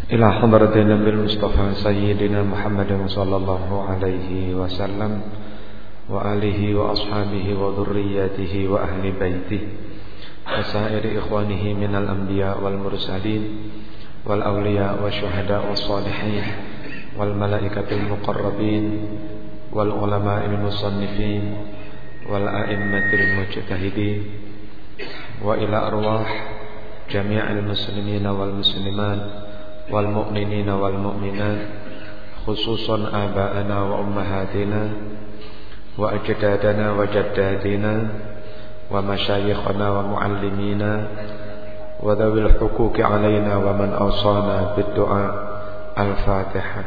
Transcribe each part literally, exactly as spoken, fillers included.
إلى حضرة النبي المصطفى سيدنا محمد صلى الله عليه وسلم وآله وأصحابه وذرياته وأهل بيته وسائر إخوانه من الأنبياء والمرسلين والأولياء والشهداء والصالحين والملائكة المقربين والعلماء المصنفين والأئمة المجتهدين وإلى أرواح جميع المسلمين والمسلمات والمؤمنين والمؤمنات خصوصا آباءنا وأمهاتنا وأجدادنا وجداتنا ومشايخنا ومعلمينا وذوي الحقوق علينا ومن أوصانا بالدعاء. الفاتحة.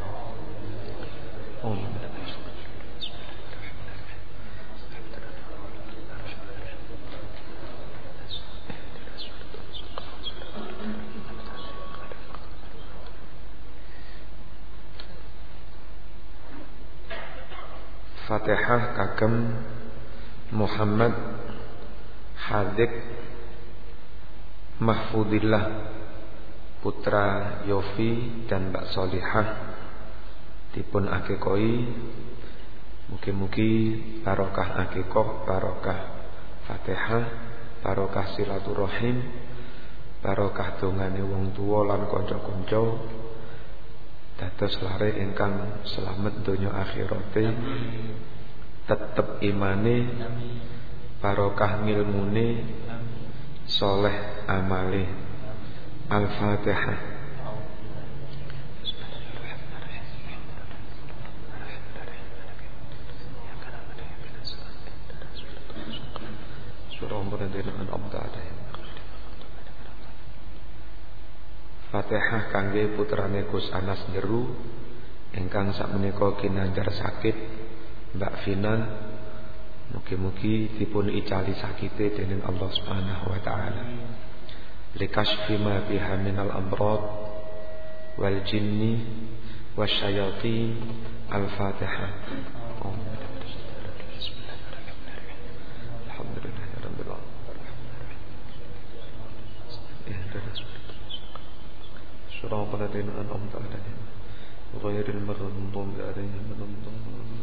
Fatihah kagem Muhammad Hadik Mahfudillah putra Yofi dan Mbak Solihah dipun akikoi. Mugi-mugi barokah akikoh, barokah Fatihah, barokah silaturahim, barokah dongane wong tuwa lan kanca-kanca dados lare ingkang selamat donya akhirate, tetep imane, barokah ngilmune, soleh amale. Al-Fatihah. Surah Al-Muradin an-Amda alaihim. Fatihah kangge putrane Gus Anas Nyeru ingkang sakmenika kinandhar sakit, Mbak Vina. Mugi-mugi dipun icali sakite dening Allah Subhanahu wa taala. Likashfi ma biha minal amrad wal jinni wasyayatin. Al-Fatihah. Alhamdulillahirabbil alamin. Surah Al-Muradin an-Amda alaihim ghairil maghdubi alaihim waladdallin.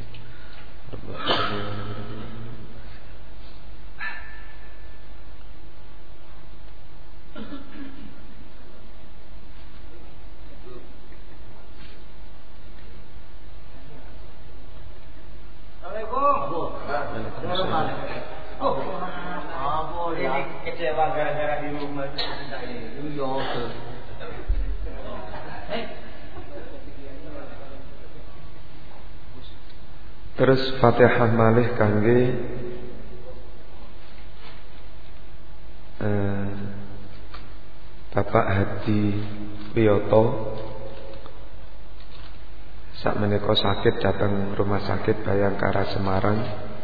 Terus Fatihah malih kangge eh, Bapak Hadi Wiyoto sakmenika sakit datang rumah sakit Bayangkara Semarang.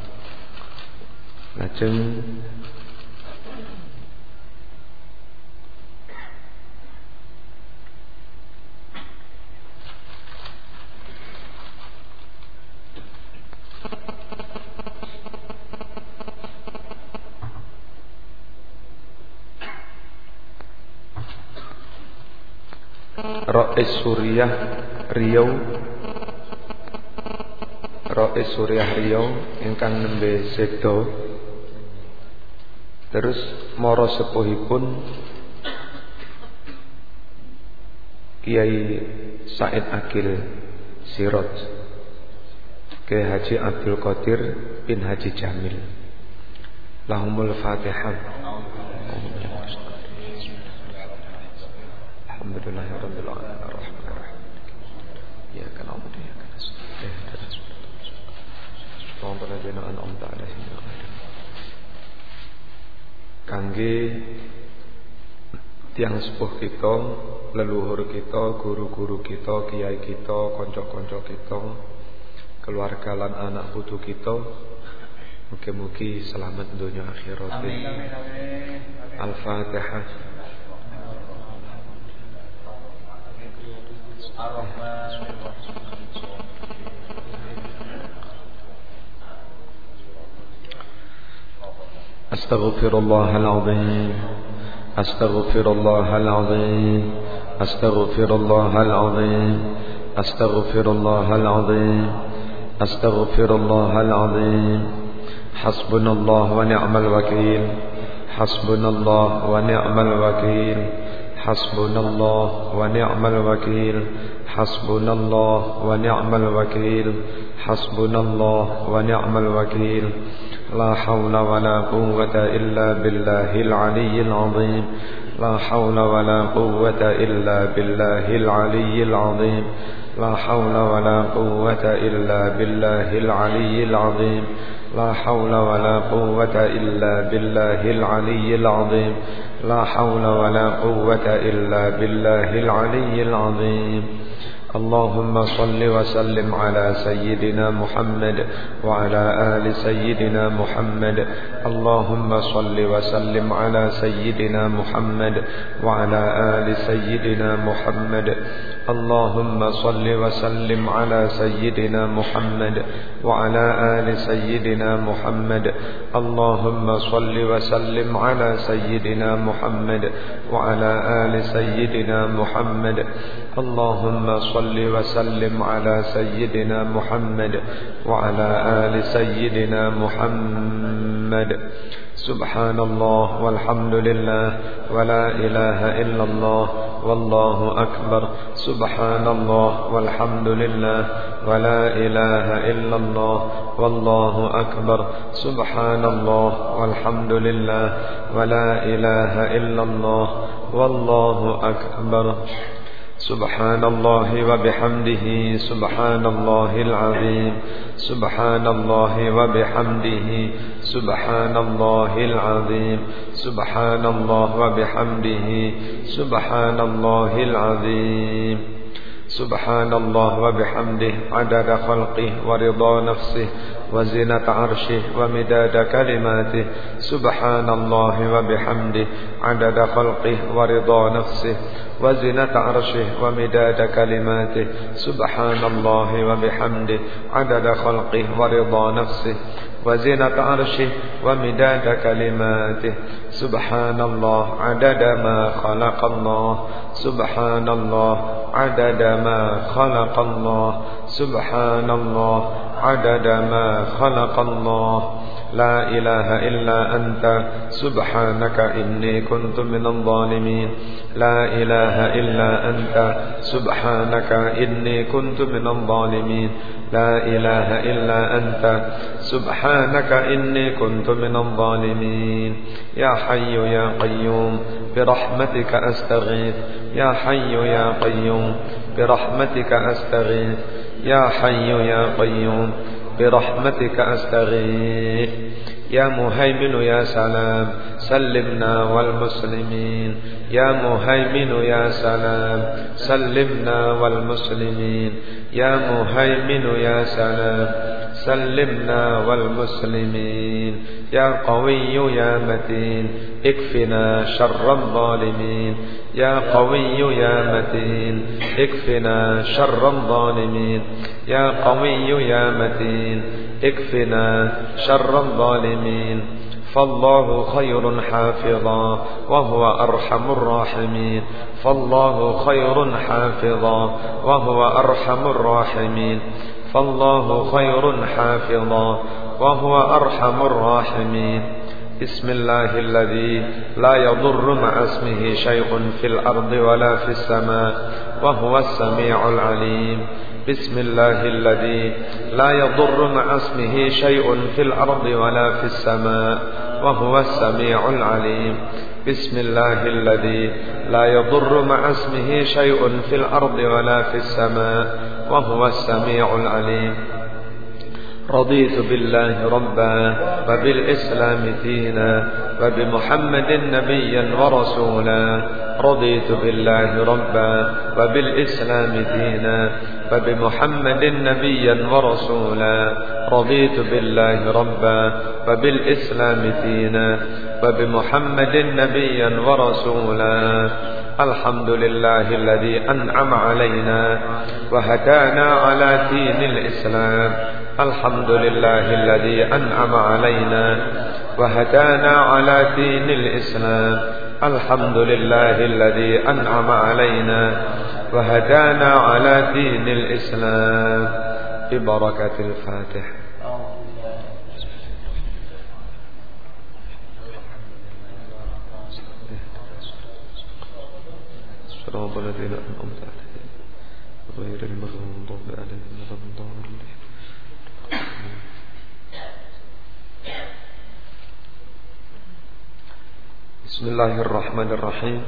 Lajeng Rais Suriah Riau Rais Suriah Riau ingkang nembe sedo. Terus mara sepuhipun Kiai Said Akil Sirot Kiai Haji Abdul Qadir bin Haji Jamil. Lahumul Fatihah. Alhamdulillahirabbil alamin arrahmanir rahim. Ya kana na'budu wa iyyaka nasta'in. Rabbana an'amta 'alaihim. Kangge tiang sepuh kita, leluhur kita, guru-guru kita, kiai kita, kanca-kanca kita, keluarga lan anak putu kita, mugi-mugi selamat dunia akhirat. Al-Fatihah. Astaghfirullahal azim. أستغفر الله العظيم أستغفر الله العظيم أستغفر الله العظيم أستغفر الله العظيم حسبنا الله ونعم الوكيل حسبنا الله ونعم الوكيل حسبنا الله ونعم الوكيل حسبنا الله ونعم الوكيل حسبنا الله ونعم الوكيل لا حول ولا قوة إلا بالله العلي العظيم لا حول ولا قوة إلا بالله العلي العظيم لا حول ولا قوة إلا بالله العلي العظيم لا حول ولا قوة إلا بالله العلي العظيم لا حول ولا قوة إلا بالله العلي العظيم اللهم صل وسلم على سيدنا محمد وعلى آل سيدنا محمد اللهم صل وسلم على سيدنا محمد وعلى آل سيدنا محمد اللهم صل وسلم على سيدنا محمد وعلى آل سيدنا محمد اللهم صل وسلم على سيدنا محمد وعلى آل سيدنا محمد اللهم صل وسلم على سيدنا محمد وعلى آل سيدنا محمد سبحان الله والحمد لله ولا إله إلا الله والله أكبر سبحان الله والحمد لله ولا إله إلا الله والله أكبر سبحان الله والحمد لله ولا إله إلا الله والله أكبر سبحان الله وبحمده سبحان الله العظيم سبحان الله وبحمده سبحان الله العظيم سبحان الله وبحمده سبحان الله العظيم سبحان الله وبحمده عدد خلقه ورضا نفسه وزنة عرشه ومداد كلماته سبحان الله وبحمده عدد خلقه ورضا نفسه وزنة عرشه ومداد كلماته سبحان الله وبحمده عدد خلقه ورضا نفسه وزنة عرشه ومداد كلماته سبحان الله عدد ما خلق الله سبحان الله عدد ما خلق الله سبحان الله عدد ما خلق الله لا إله إلا أنت سبحانك إني كنت من الظالمين لا إله إلا أنت سبحانك إني كنت من الظالمين لا إله إلا أنت سبحانك إني كنت من الظالمين يا حي يا قيوم برحمتك أستغيث يا حي يا قيوم برحمتك أستغيث يا حي يا قيوم برحمتك أستغيث يا مهيمن يا سلام سلمنا والمسلمين يا مهيمن يا سلام سلمنا والمسلمين يا مهيمن يا سلام سلمنا والمسلمين يا قوي يا متين اكفنا شر الظالمين يا قوي يا متين اكفنا شر الظالمين يا قوي يا متين اكفنا شر الظالمين فالله خير حافظا وهو أرحم الراحمين فالله خير حافظا وهو أرحم الراحمين فالله خير حافظا وهو أرحم الراحمين بسم الله الذي لا يضر مع اسمه شيء في الأرض ولا في السماء وهو السميع العليم بسم الله الذي لا يضر مع اسمه شيء في الأرض ولا في السماء وهو السميع العليم بسم الله الذي لا يضر مع اسمه شيء في الأرض ولا في السماء وهو السميع العليم رضيت بالله ربا وبالإسلام دينا وبمحمد نبيا ورسولا رضيت بالله ربا وبالإسلام دينا وبمحمد نبيا ورسولا رضيت بالله ربا وبالإسلام دينا وبمحمد نبيا ورسولا الحمد لله الذي أنعم علينا وهدانا على دين الإسلام الحمد لله الذي أنعم علينا وهدانا على دين الإسلام الحمد لله الذي أنعم علينا وهدانا على دين الإسلام ببركة الفاتحة. صراط الذين أنعمت عليهم غير المغضوب عليهم ولا الضالين. Bismillahirrahmanirrahim.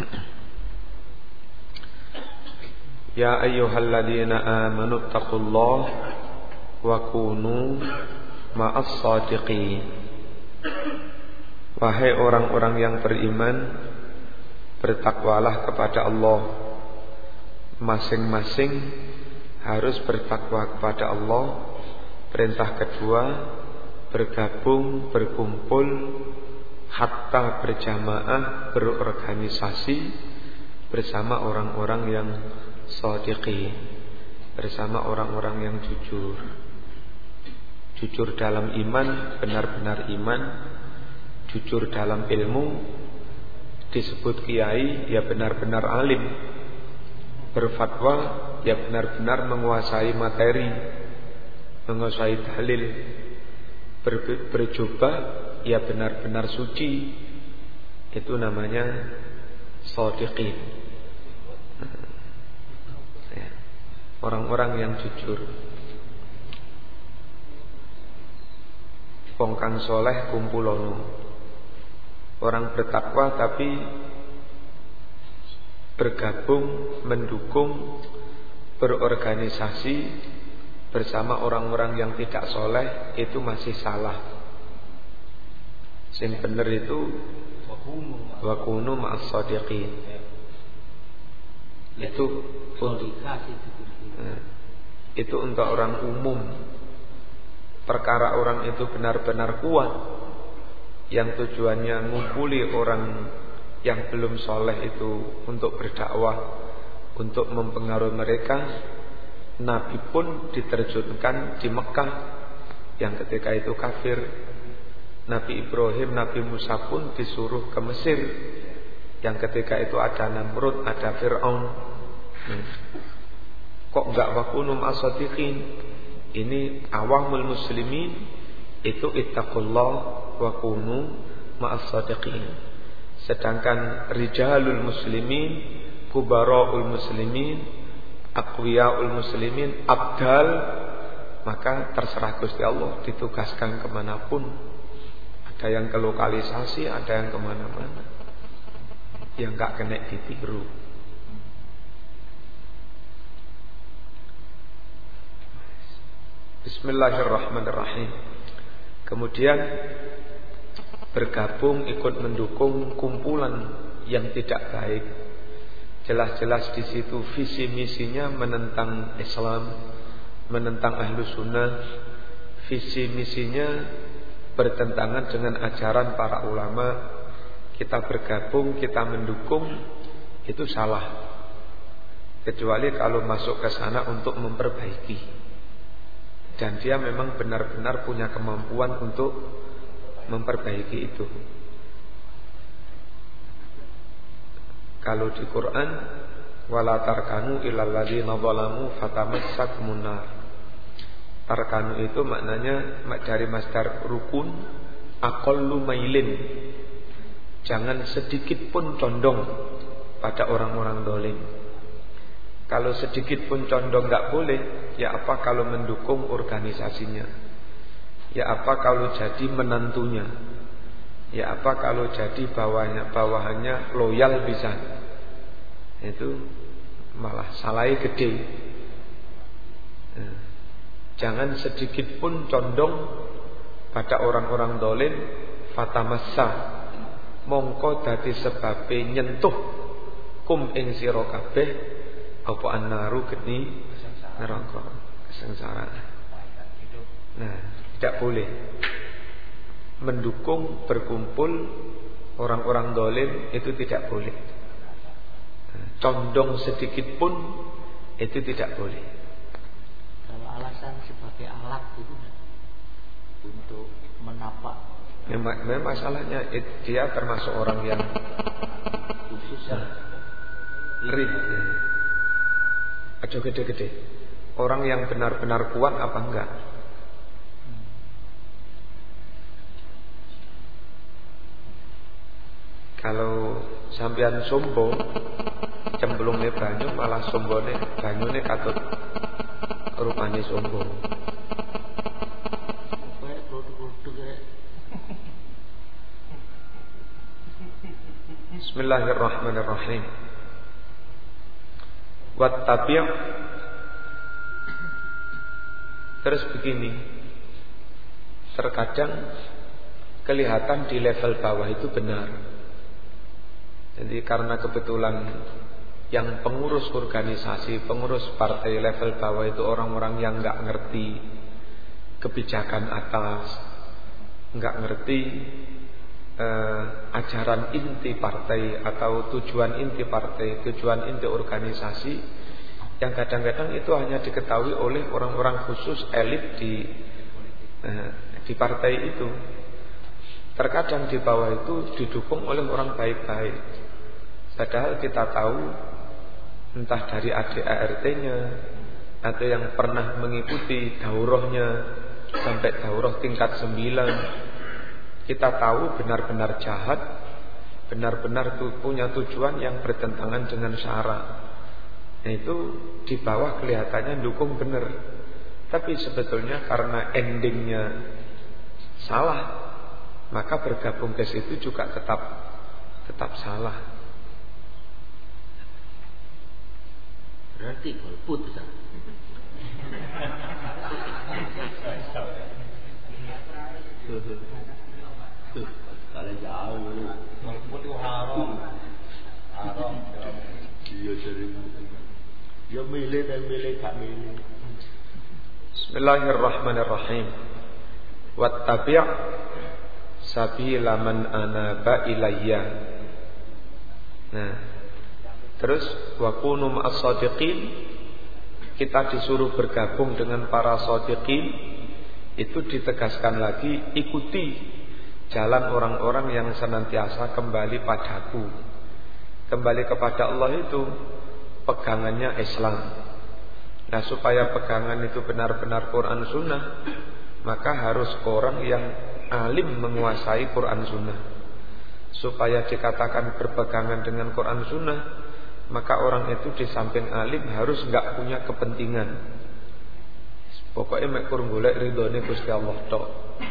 Ya ayyuhalladzina amanu taqullaha wa kunu ma'as shadiqin. Wahai orang-orang yang beriman, bertakwalah kepada Allah. Masing-masing harus bertakwa kepada Allah. Perintah kedua, bergabung, berkumpul, hatta berjamaah, berorganisasi bersama orang-orang yang shadiqin, bersama orang-orang yang jujur. Jujur dalam iman, benar-benar iman. Jujur dalam ilmu, disebut kiai, ya benar-benar alim. Berfatwa, ya benar-benar menguasai materi, menguasai dalil. Ber, berjubah, ya benar-benar suci. Itu namanya shadiqin, orang-orang yang jujur. Wong kang soleh kumpulono. Orang bertakwa tapi bergabung, mendukung, berorganisasi bersama orang-orang yang tidak soleh, itu masih salah. Sing bener itu wa kunu ma'as shadiqin. Itu untuk, itu untuk orang umum. Perkara orang itu benar-benar kuat, yang tujuannya ngumpuli orang yang belum soleh itu untuk berdakwah, untuk mempengaruhi mereka. Nabi pun diterjunkan di Mekah yang ketika itu kafir. Nabi Ibrahim, Nabi Musa pun disuruh ke Mesir yang ketika itu ada Namrud, ada Fir'aun. hmm. Kok enggak wakunum as-shadiqin? Ini awamul muslimin itu ittaqullah wa kunu ma'as shadiqin. Sedangkan rijalul muslimin, kubara'ul muslimin, aqwiyaul muslimin, abdal, maka terserah Gusti Allah, ditugaskan kemanapun. Ada yang ke lokalisasi, ada yang kemana-mana, yang gak kena ditiru. Bismillahirrahmanirrahim. Kemudian bergabung, ikut mendukung kumpulan yang tidak baik. Jelas-jelas di situ visi misinya menentang Islam, menentang ahlu sunnah. Visi misinya bertentangan dengan ajaran para ulama. Kita bergabung, kita mendukung, itu salah. Kecuali kalau masuk ke sana untuk memperbaiki, dan dia memang benar-benar punya kemampuan untuk memperbaiki itu. Kalau di Quran, wala tarkanu ilal ladzina zalamu fatamassakumun nar. Tarkanu itu maknanya dari masdar rukun, aqallu mailin. Jangan sedikit pun condong pada orang-orang dolim. Kalau sedikit pun condong enggak boleh, ya apa kalau mendukung organisasinya? Ya apa kalau jadi menantunya? Ya apa kalau jadi bawahnya, bawahannya loyal bisa? Itu malah salahnya gede. Jangan sedikit pun condong pada orang-orang dolim. Fatamassa, mongko dadi sebabe nyentuh kum ing sira kabeh apa annaru geni neraka, kesengsaraan. Nah, tidak boleh mendukung, berkumpul orang-orang dolim, itu tidak boleh. Condong sedikit pun itu tidak boleh. Kalau alasan sebagai alat itu untuk menapak Memang, memang masalahnya dia termasuk orang yang khusus ya. Rid. Aja gede-gede. Orang yang benar-benar kuat apa enggak? Kalau sampean sombong, cemplungne banyu malah sombone banyune katut rupane sombong. Bismillahirrahmanirrahim. Wattabi'. Terus begini, terkadang kelihatan di level bawah itu benar. Jadi karena kebetulan yang pengurus organisasi, pengurus partai level bawah itu orang-orang yang nggak ngerti kebijakan atas, nggak ngerti eh, ajaran inti partai atau tujuan inti partai, tujuan inti organisasi, yang kadang-kadang itu hanya diketahui oleh orang-orang khusus elit di eh, di partai itu. Terkadang di bawah itu didukung oleh orang baik-baik. Padahal kita tahu entah dari A D A R T-nya atau yang pernah mengikuti daurahnya sampai daurah tingkat sembilan, kita tahu benar-benar jahat, benar-benar punya tujuan yang bertentangan dengan syara. Nah, itu di bawah kelihatannya dukung benar, tapi sebetulnya karena endingnya salah, maka bergabung ke situ juga tetap tetap salah. Berarti golput Ustaz. Kalau jauh golput itu haram. Haram. Iya jadi. Ya milih dan milih gak milih. Bismillahirrahmanirrahim. Wattabi' sabila man anaba ilayya. Nah, terus wa kunu ma'as shadiqin, kita disuruh bergabung dengan para shadiqin. Itu ditegaskan lagi, ikuti jalan orang-orang yang senantiasa kembali padaku. Kembali kepada Allah itu pegangannya Islam. Nah, supaya pegangan itu benar-benar Quran Sunnah, maka harus orang yang alim menguasai Quran Sunnah. Supaya dikatakan berpegangan dengan Quran Sunnah, maka orang itu di samping alim harus enggak punya kepentingan. Pokoknya mek kur golek ridhone Gusti Allah tok.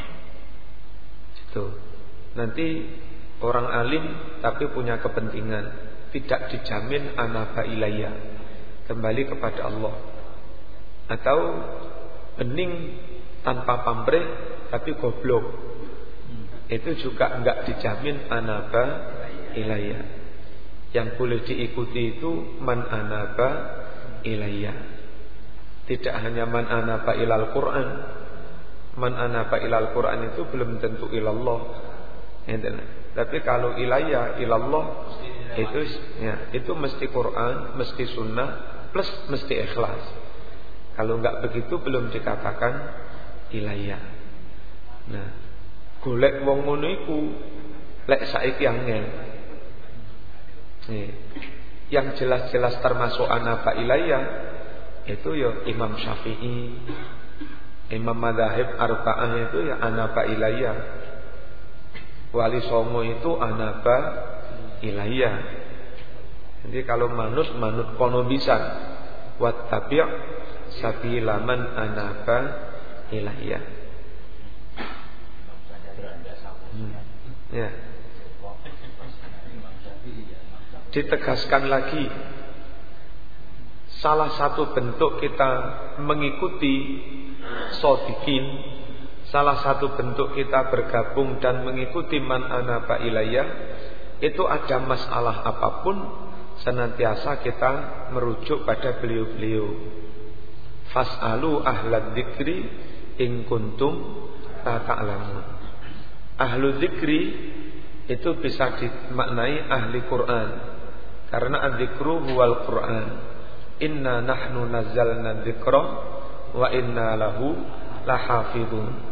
Itu. Nanti orang alim tapi punya kepentingan, tidak dijamin anaba ilayya, kembali kepada Allah. Atau bening tanpa pamrih tapi goblok, itu juga enggak dijamin anaba ilayya. Yang boleh diikuti itu man anaba ilayya. Tidak hanya man anaba ilal Quran. Man anaba ilal Quran itu belum tentu ilallah. Tapi kalau ilayya ilallah itu ya, itu mesti Quran, mesti sunnah plus mesti ikhlas. Kalau enggak begitu belum dikatakan ilayya. Nah, golek wong ngono iku lek saiki angel. Nih, yang jelas-jelas termasuk anaba ilayya itu ya Imam Syafi'i, Imam Madzhab Arba'ah itu ya anaba ilayya. Wali Songo itu anaba ilayya. Jadi kalau manut manut kono bisa. Wattabi' sabila man anaba ilayya. Hmm. Ya. Ditegaskan lagi, salah satu bentuk kita mengikuti shadiqin, salah satu bentuk kita bergabung dan mengikuti man anaba ilayya, itu ada masalah apapun senantiasa kita merujuk pada beliau-beliau. Fas'alu ahlad dzikri in kuntum la ta'lamun. Ahlu dzikri itu bisa dimaknai ahli Quran, karena adzikru huwal Quran. Inna nahnu nazzalna dzikra wa inna lahu lahafidun.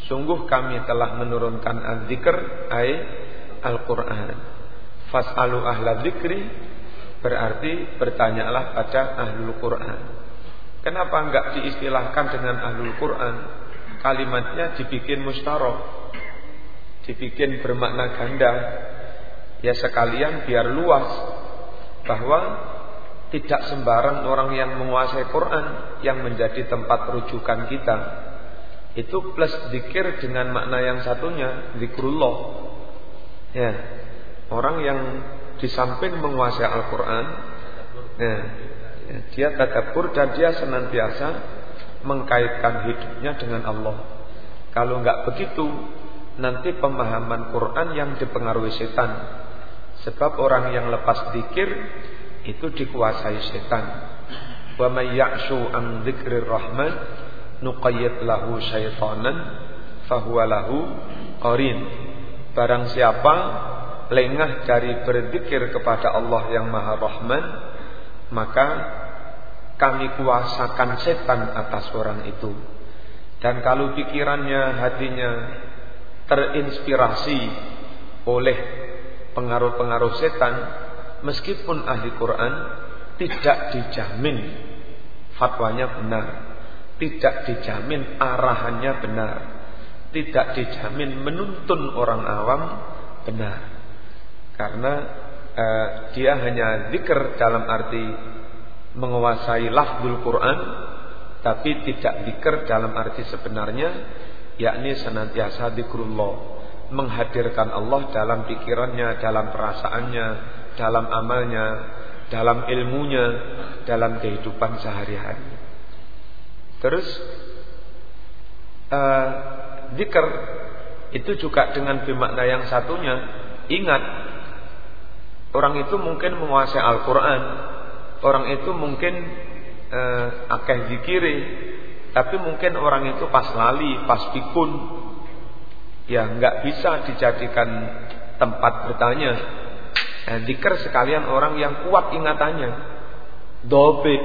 Sungguh kami telah menurunkan az-zikr ay Al-Quran. Fas'alu ahla dzikri berarti bertanyalah pada ahlul Quran. Kenapa enggak diistilahkan dengan ahlul Quran? Kalimatnya dibikin mustarok, dibikin bermakna ganda. Ya sekalian biar luas bahwa tidak sembarang orang yang menguasai Quran yang menjadi tempat rujukan kita. Itu plus zikir dengan makna yang satunya, zikrullah. Ya, orang yang di samping menguasai Al-Quran, ya, ya, dia tadabbur dan dia senantiasa mengkaitkan hidupnya dengan Allah. Kalau enggak begitu, nanti pemahaman Quran yang dipengaruhi setan. Sebab orang yang lepas zikir itu dikuasai setan. Wa may ya'shu an dzikrir rahman nuqayyid lahu syaitanan fahuwa lahu qarin. Barang siapa lengah dari berzikir kepada Allah yang Maha Rahman, maka kami kuasakan setan atas orang itu. Dan kalau pikirannya, hatinya terinspirasi oleh pengaruh-pengaruh setan, meskipun ahli Quran, tidak dijamin fatwanya benar, tidak dijamin arahannya benar, tidak dijamin menuntun orang awam benar. Karena eh, dia hanya zikr dalam arti menguasai lafzul Quran, tapi tidak zikr dalam arti sebenarnya, yakni senantiasa zikrullah, menghadirkan Allah dalam pikirannya, dalam perasaannya, dalam amalnya, dalam ilmunya, dalam kehidupan sehari-hari. Terus uh, zikr itu juga dengan bermakna yang satunya. Ingat, orang itu mungkin menguasai Al-Quran, orang itu mungkin uh, akeh zikiri, tapi mungkin orang itu pas lali, pas pikun, ya enggak bisa dijadikan tempat bertanya. Nah, zikir sekalian orang yang kuat ingatannya, dobit,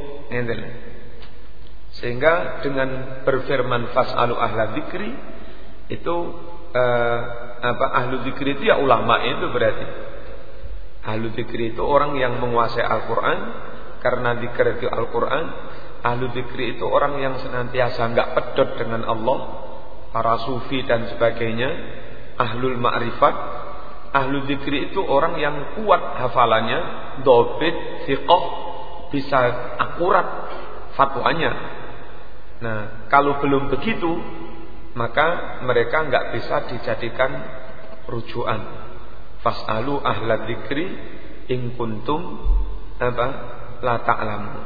sehingga dengan berfirman fas'alu ahla dzikri itu eh, apa ahlu dzikri itu ya ulama itu berarti. Ahlu dzikri itu orang yang menguasai Al-Quran, karena dzikir itu Al-Quran. Ahlu dzikri itu orang yang senantiasa enggak pedot dengan Allah, para sufi dan sebagainya, ahlul ma'rifat. Ahlu dzikri itu orang yang kuat hafalannya, dobit, thiqah, bisa akurat fatwanya. Nah, kalau belum begitu, maka mereka enggak bisa dijadikan rujukan. Fas'alu ahla dzikri in kuntum apa la ta'lamun.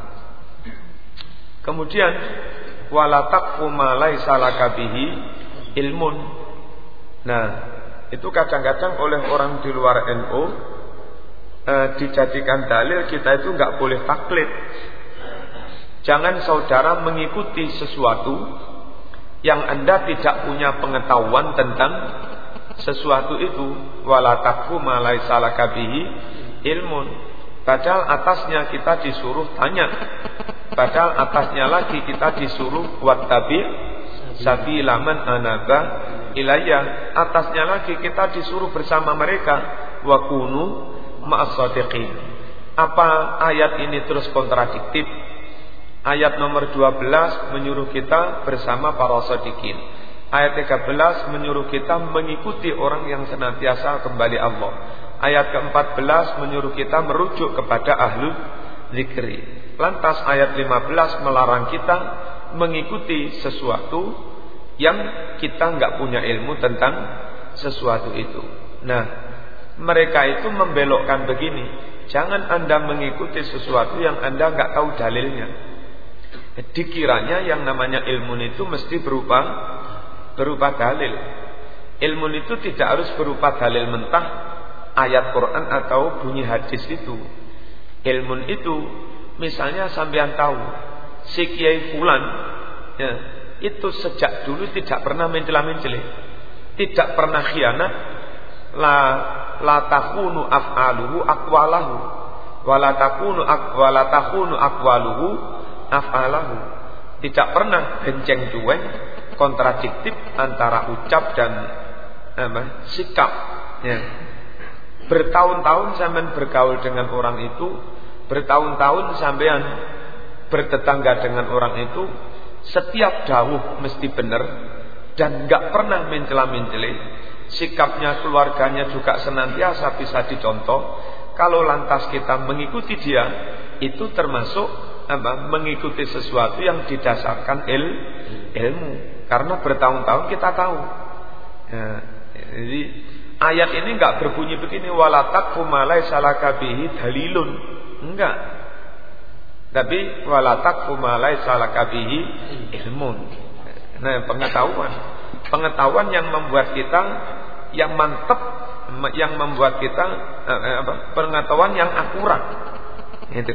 Kemudian wala taqfu ma laisa laka bihi ilmun. Nah, itu kadang-kadang oleh orang di luar N U eh, dijadikan dalil kita itu enggak boleh taklid. Jangan saudara mengikuti sesuatu yang Anda tidak punya pengetahuan tentang sesuatu itu. Wala taqfu ma laisa laka bihi ilmun. Padahal atasnya kita disuruh tanya. Padahal atasnya lagi kita disuruh wattabi' sabila man anaba ilayya. Atasnya lagi kita disuruh bersama mereka wa kunu ma'as-shadiqin. Apa ayat ini terus kontradiktif? Ayat nomor dua belas menyuruh kita bersama para shadiqin. Ayat tiga belas menyuruh kita mengikuti orang yang senantiasa kembali Allah. Ayat keempat belas menyuruh kita merujuk kepada ahlu zikri. Lantas ayat lima belas melarang kita mengikuti sesuatu yang kita enggak punya ilmu tentang sesuatu itu. Nah, mereka itu membelokkan begini. Jangan Anda mengikuti sesuatu yang Anda enggak tahu dalilnya. Dikiranya yang namanya ilmu itu mesti berupa berupa dalil. Ilmu itu tidak harus berupa dalil mentah, ayat Quran atau bunyi hadis itu. Ilmu itu misalnya sampean tahu si Kiai Fulan ya, itu sejak dulu tidak pernah mencela-mencela, tidak pernah khianat, la la takunu af'aluhu aqwalahu wa la takunu aqwala takunu aqwaluhu af'alahu. Tidak pernah benceng cueng, kontradiktif antara ucap dan apa, sikap. Ya. Bertahun-tahun sampean bergaul dengan orang itu, bertahun-tahun sampean bertetangga dengan orang itu, setiap dawuh mesti benar dan nggak pernah mencela-mencela. Sikapnya, keluarganya juga senantiasa bisa dicontoh. Kalau lantas kita mengikuti dia, itu termasuk apa? Mengikuti sesuatu yang didasarkan il, ilmu. Karena bertahun-tahun kita tahu. Ya, jadi ayat ini nggak berbunyi begini, wala taqfu ma laysa laka bihi dalilun. Enggak. Tapi wala taqfu ma laysa laka bihi ilmun. Nah, pengetahuan. Pengetahuan yang membuat kita yang mantap, yang membuat kita eh, apa? Pengetahuan yang akurat. Itu.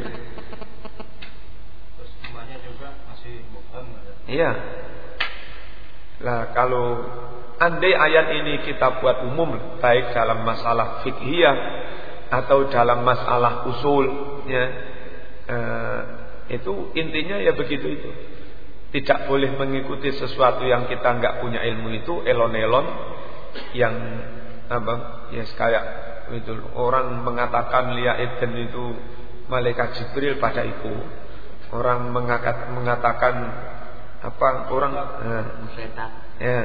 Terus semuanya juga masih bohong. Iya. Lah kalau andai ayat ini kita buat umum, baik dalam masalah fiqhiyah atau dalam masalah usul, ya, eh, itu intinya ya begitu itu. Tidak boleh mengikuti sesuatu yang kita nggak punya ilmu itu, elon-elon yang apa? Ya kayak itu orang mengatakan Lia Eden itu malaikat Jibril pada itu. Orang mengakat, mengatakan apa? Orang eh, ya.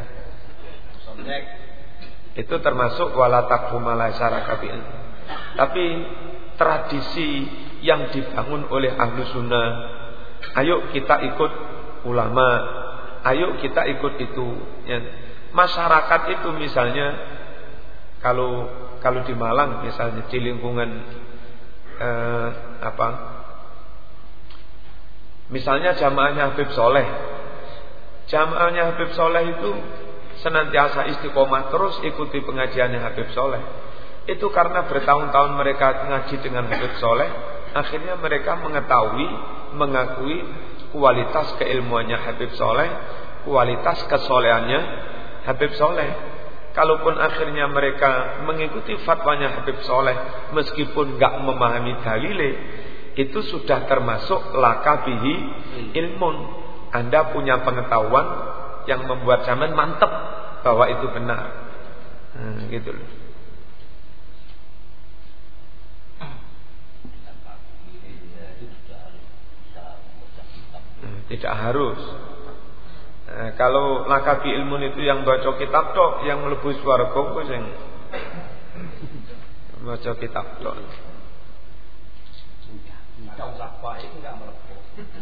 Itu termasuk wala taqfu ma laysa laka bihi. Tapi tradisi yang dibangun oleh ahlu sunnah, ayo kita ikut ulama, ayo kita ikut itu. Ya. Masyarakat itu misalnya kalau kalau di Malang misalnya di lingkungan eh, apa? Misalnya jamaahnya Habib Soleh, jamaahnya Habib Soleh itu senantiasa istiqomah terus ikuti pengajiannya Habib Soleh. Itu karena bertahun-tahun mereka ngaji dengan Habib Soleh, akhirnya mereka mengetahui, mengakui kualitas keilmuannya Habib Soleh, kualitas kesolehannya Habib Soleh. Kalaupun akhirnya mereka mengikuti fatwanya Habib Soleh meskipun gak memahami dalile, itu sudah termasuk lakabihi ilmun. Anda punya pengetahuan yang membuat zaman mantap bahwa itu benar. Hmm, gitu loh. Hmm, tidak harus. Nah, kalau lakabi ilmun itu yang baca kitab tok, yang mlebu swarga kok sing baca kitab tok. Trong lakwa itu enggak melepuh.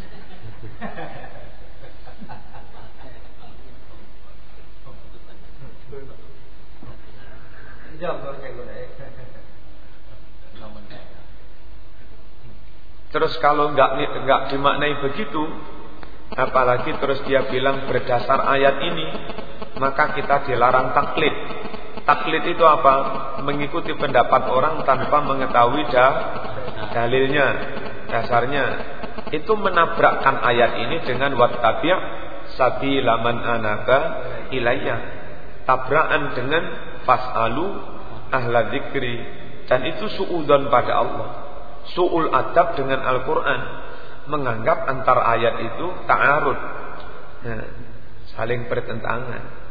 Terus kalau enggak enggak dimaknai begitu, apalagi terus dia bilang berdasar ayat ini, maka kita dilarang taklid. Taklid itu apa? Mengikuti pendapat orang tanpa mengetahui dah, dalilnya, dasarnya. Itu menabrakkan ayat ini dengan wattabi' sabila man anaba ilayya. Tabrakan dengan fas'alu ahla dzikri, dan itu suudzon pada Allah. Su'ul adab dengan Al-Qur'an, menganggap antar ayat itu ta'arud, nah, saling bertentangan.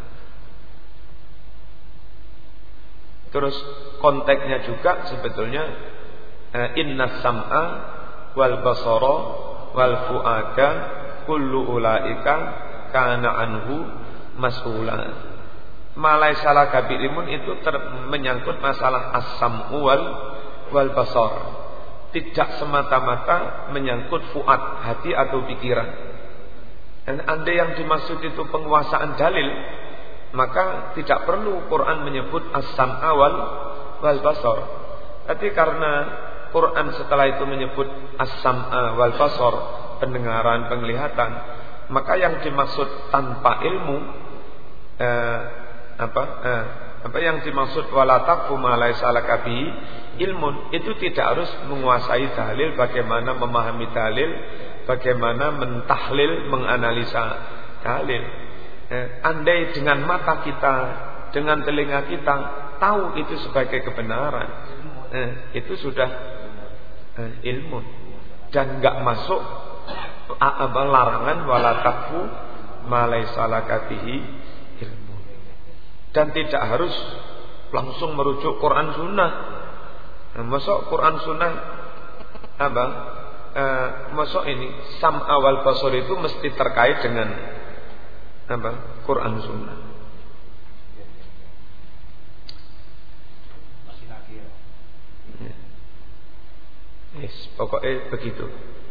Terus konteksnya juga sebetulnya inna sam'a wal basara wal fu'ada kullu ulaika kana anhu mas'ula. Malai salah kabirimun itu ter, menyangkut masalah as-sam'u wal, wal basar. Tidak semata-mata menyangkut fuad, hati atau pikiran. Dan andai yang dimaksud itu penguasaan dalil, maka tidak perlu Quran menyebut as-sam'a wal, wal basar. Tapi karena Quran setelah itu menyebut as-sam'a wal basar, pendengaran, penglihatan, maka yang dimaksud tanpa ilmu eh, apa eh, apa yang dimaksud wala taqfu ma laysa laka bihi ilmun, itu tidak harus menguasai dalil, bagaimana memahami dalil, bagaimana mentahlil, menganalisa dalil. Eh, andai dengan mata kita, dengan telinga kita tahu itu sebagai kebenaran, eh, itu sudah eh, ilmu dan enggak masuk apa larangan wala taqfu ma laisa laka bihi ilmu. Dan tidak harus langsung merujuk Quran Sunnah. Nah, masuk Quran Sunnah apa? Eh, masuk ini sam awal basor itu mesti terkait dengan apa? Quran Sunnah. Masih nakir. Yes, pokoknya begitu.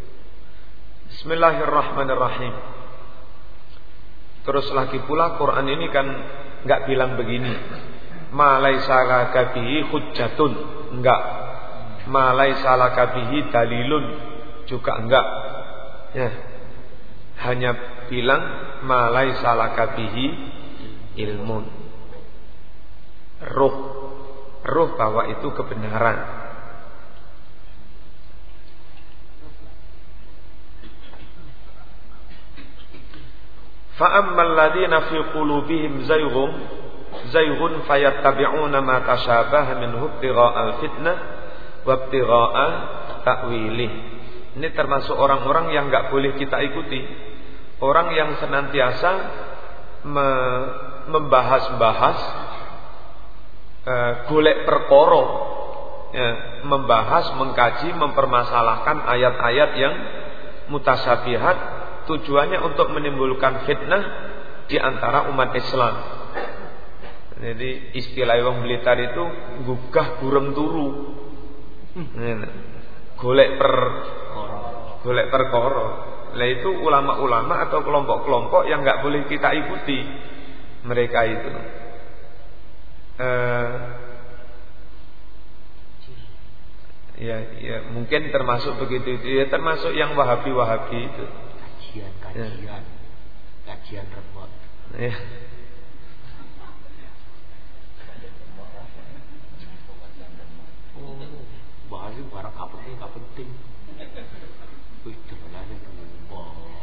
Bismillahirrahmanirrahim. Terus lagi pula Quran ini kan enggak bilang begini. Ma laisa laka bihi hujjatun, enggak. Ma laisa laka bihi dalilun, juga enggak. Ya. Hanya bilang ma laisa laka bihi ilmun. Ruh. Ruh bahwa itu kebenaran. فَأَمَّا الَّذِينَ فِي قُلُوبِهِمْ زَيْغٌ زَيْغٌ فَيَتَّبِعُونَ مَا تَشَابَهَ مِنْهُ ابْتِغَاءَ الْفِتْنَةِ وَابْتِغَاءَ تَأْوِيلِهِ. Ini termasuk orang-orang yang enggak boleh kita ikuti. Orang yang senantiasa me- membahas-bahas uh, golek perkara, ya, membahas, mengkaji, mempermasalahkan ayat-ayat yang mutasyabihat. Tujuannya untuk menimbulkan fitnah di antara umat Islam. Jadi istilah wong Blitar itu gugah burem turu. Golek per golek perkara. Lah itu ulama-ulama atau kelompok-kelompok yang enggak boleh kita ikuti. Mereka itu eh, ya, ya mungkin termasuk begitu itu. Ya termasuk yang Wahabi-Wahabi itu. Kajian, ya. Kajian remote. Ya. Oh, bahas itu barang apa penting, apa penting. Wih, jalannya berubah.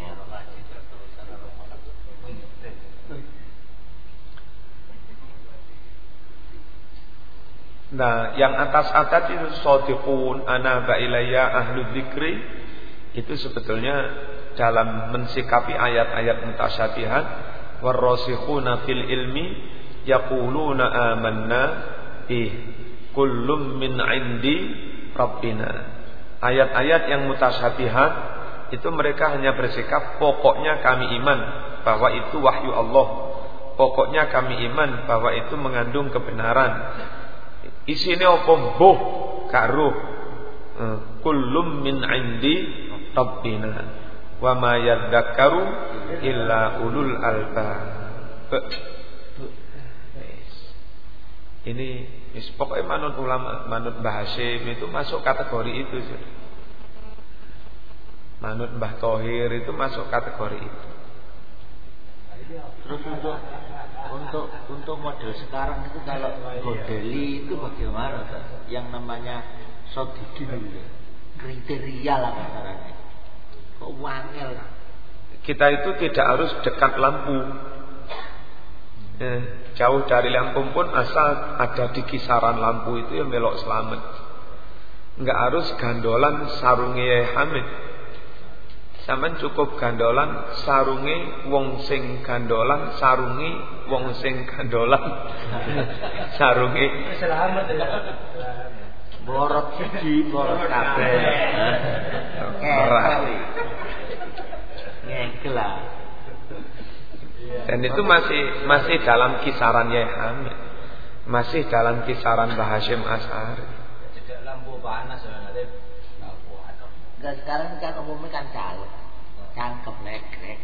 Nah, yang atas-atas itu shodiqun anaba ilayya ahlu dzikri itu sebetulnya dalam mensikapi ayat-ayat mutasyabihat warrasikhuna fil ilmi yaquluna amanna bi kullum min indi rabbina. Ayat-ayat yang mutasyabihat itu mereka hanya bersikap pokoknya kami iman bahwa itu wahyu Allah. Pokoknya kami iman bahwa itu mengandung kebenaran. Isine apa mbuh karo kullum min indi rabbina. Wa ma yadzakkaru illa ulul albab. Ini wis pokoke manut ulama, manut Mbah Hasyim itu masuk kategori itu. Manut Mbah Thohir itu masuk kategori itu. Terus untuk untuk untuk model sekarang itu kalau godeli itu bagaimana? Yang namanya shodiqin itu kriteria lah kasarnya. Kok wangel. Kita itu tidak harus dekat lampu, eh, jauh dari lampu pun asal ada di kisaran lampu itu yang melok selamat. Enggak harus gandolan sarunge Hamid. Sampeyan cukup gandolan sarunge wong sing gandolan sarungi wong sing gandolan sarunge Selamat ya. Borot siji, borot kabeh. Ora. Ngeklah. Dan itu masih masih dalam kisaran Yai Hamid. Masih dalam kisaran Mbah Hasyim Asy'ari. Tidak lampu panas ya nanti. Enggak, sekarang kan umumnya kan calon. Cangkep lekrek.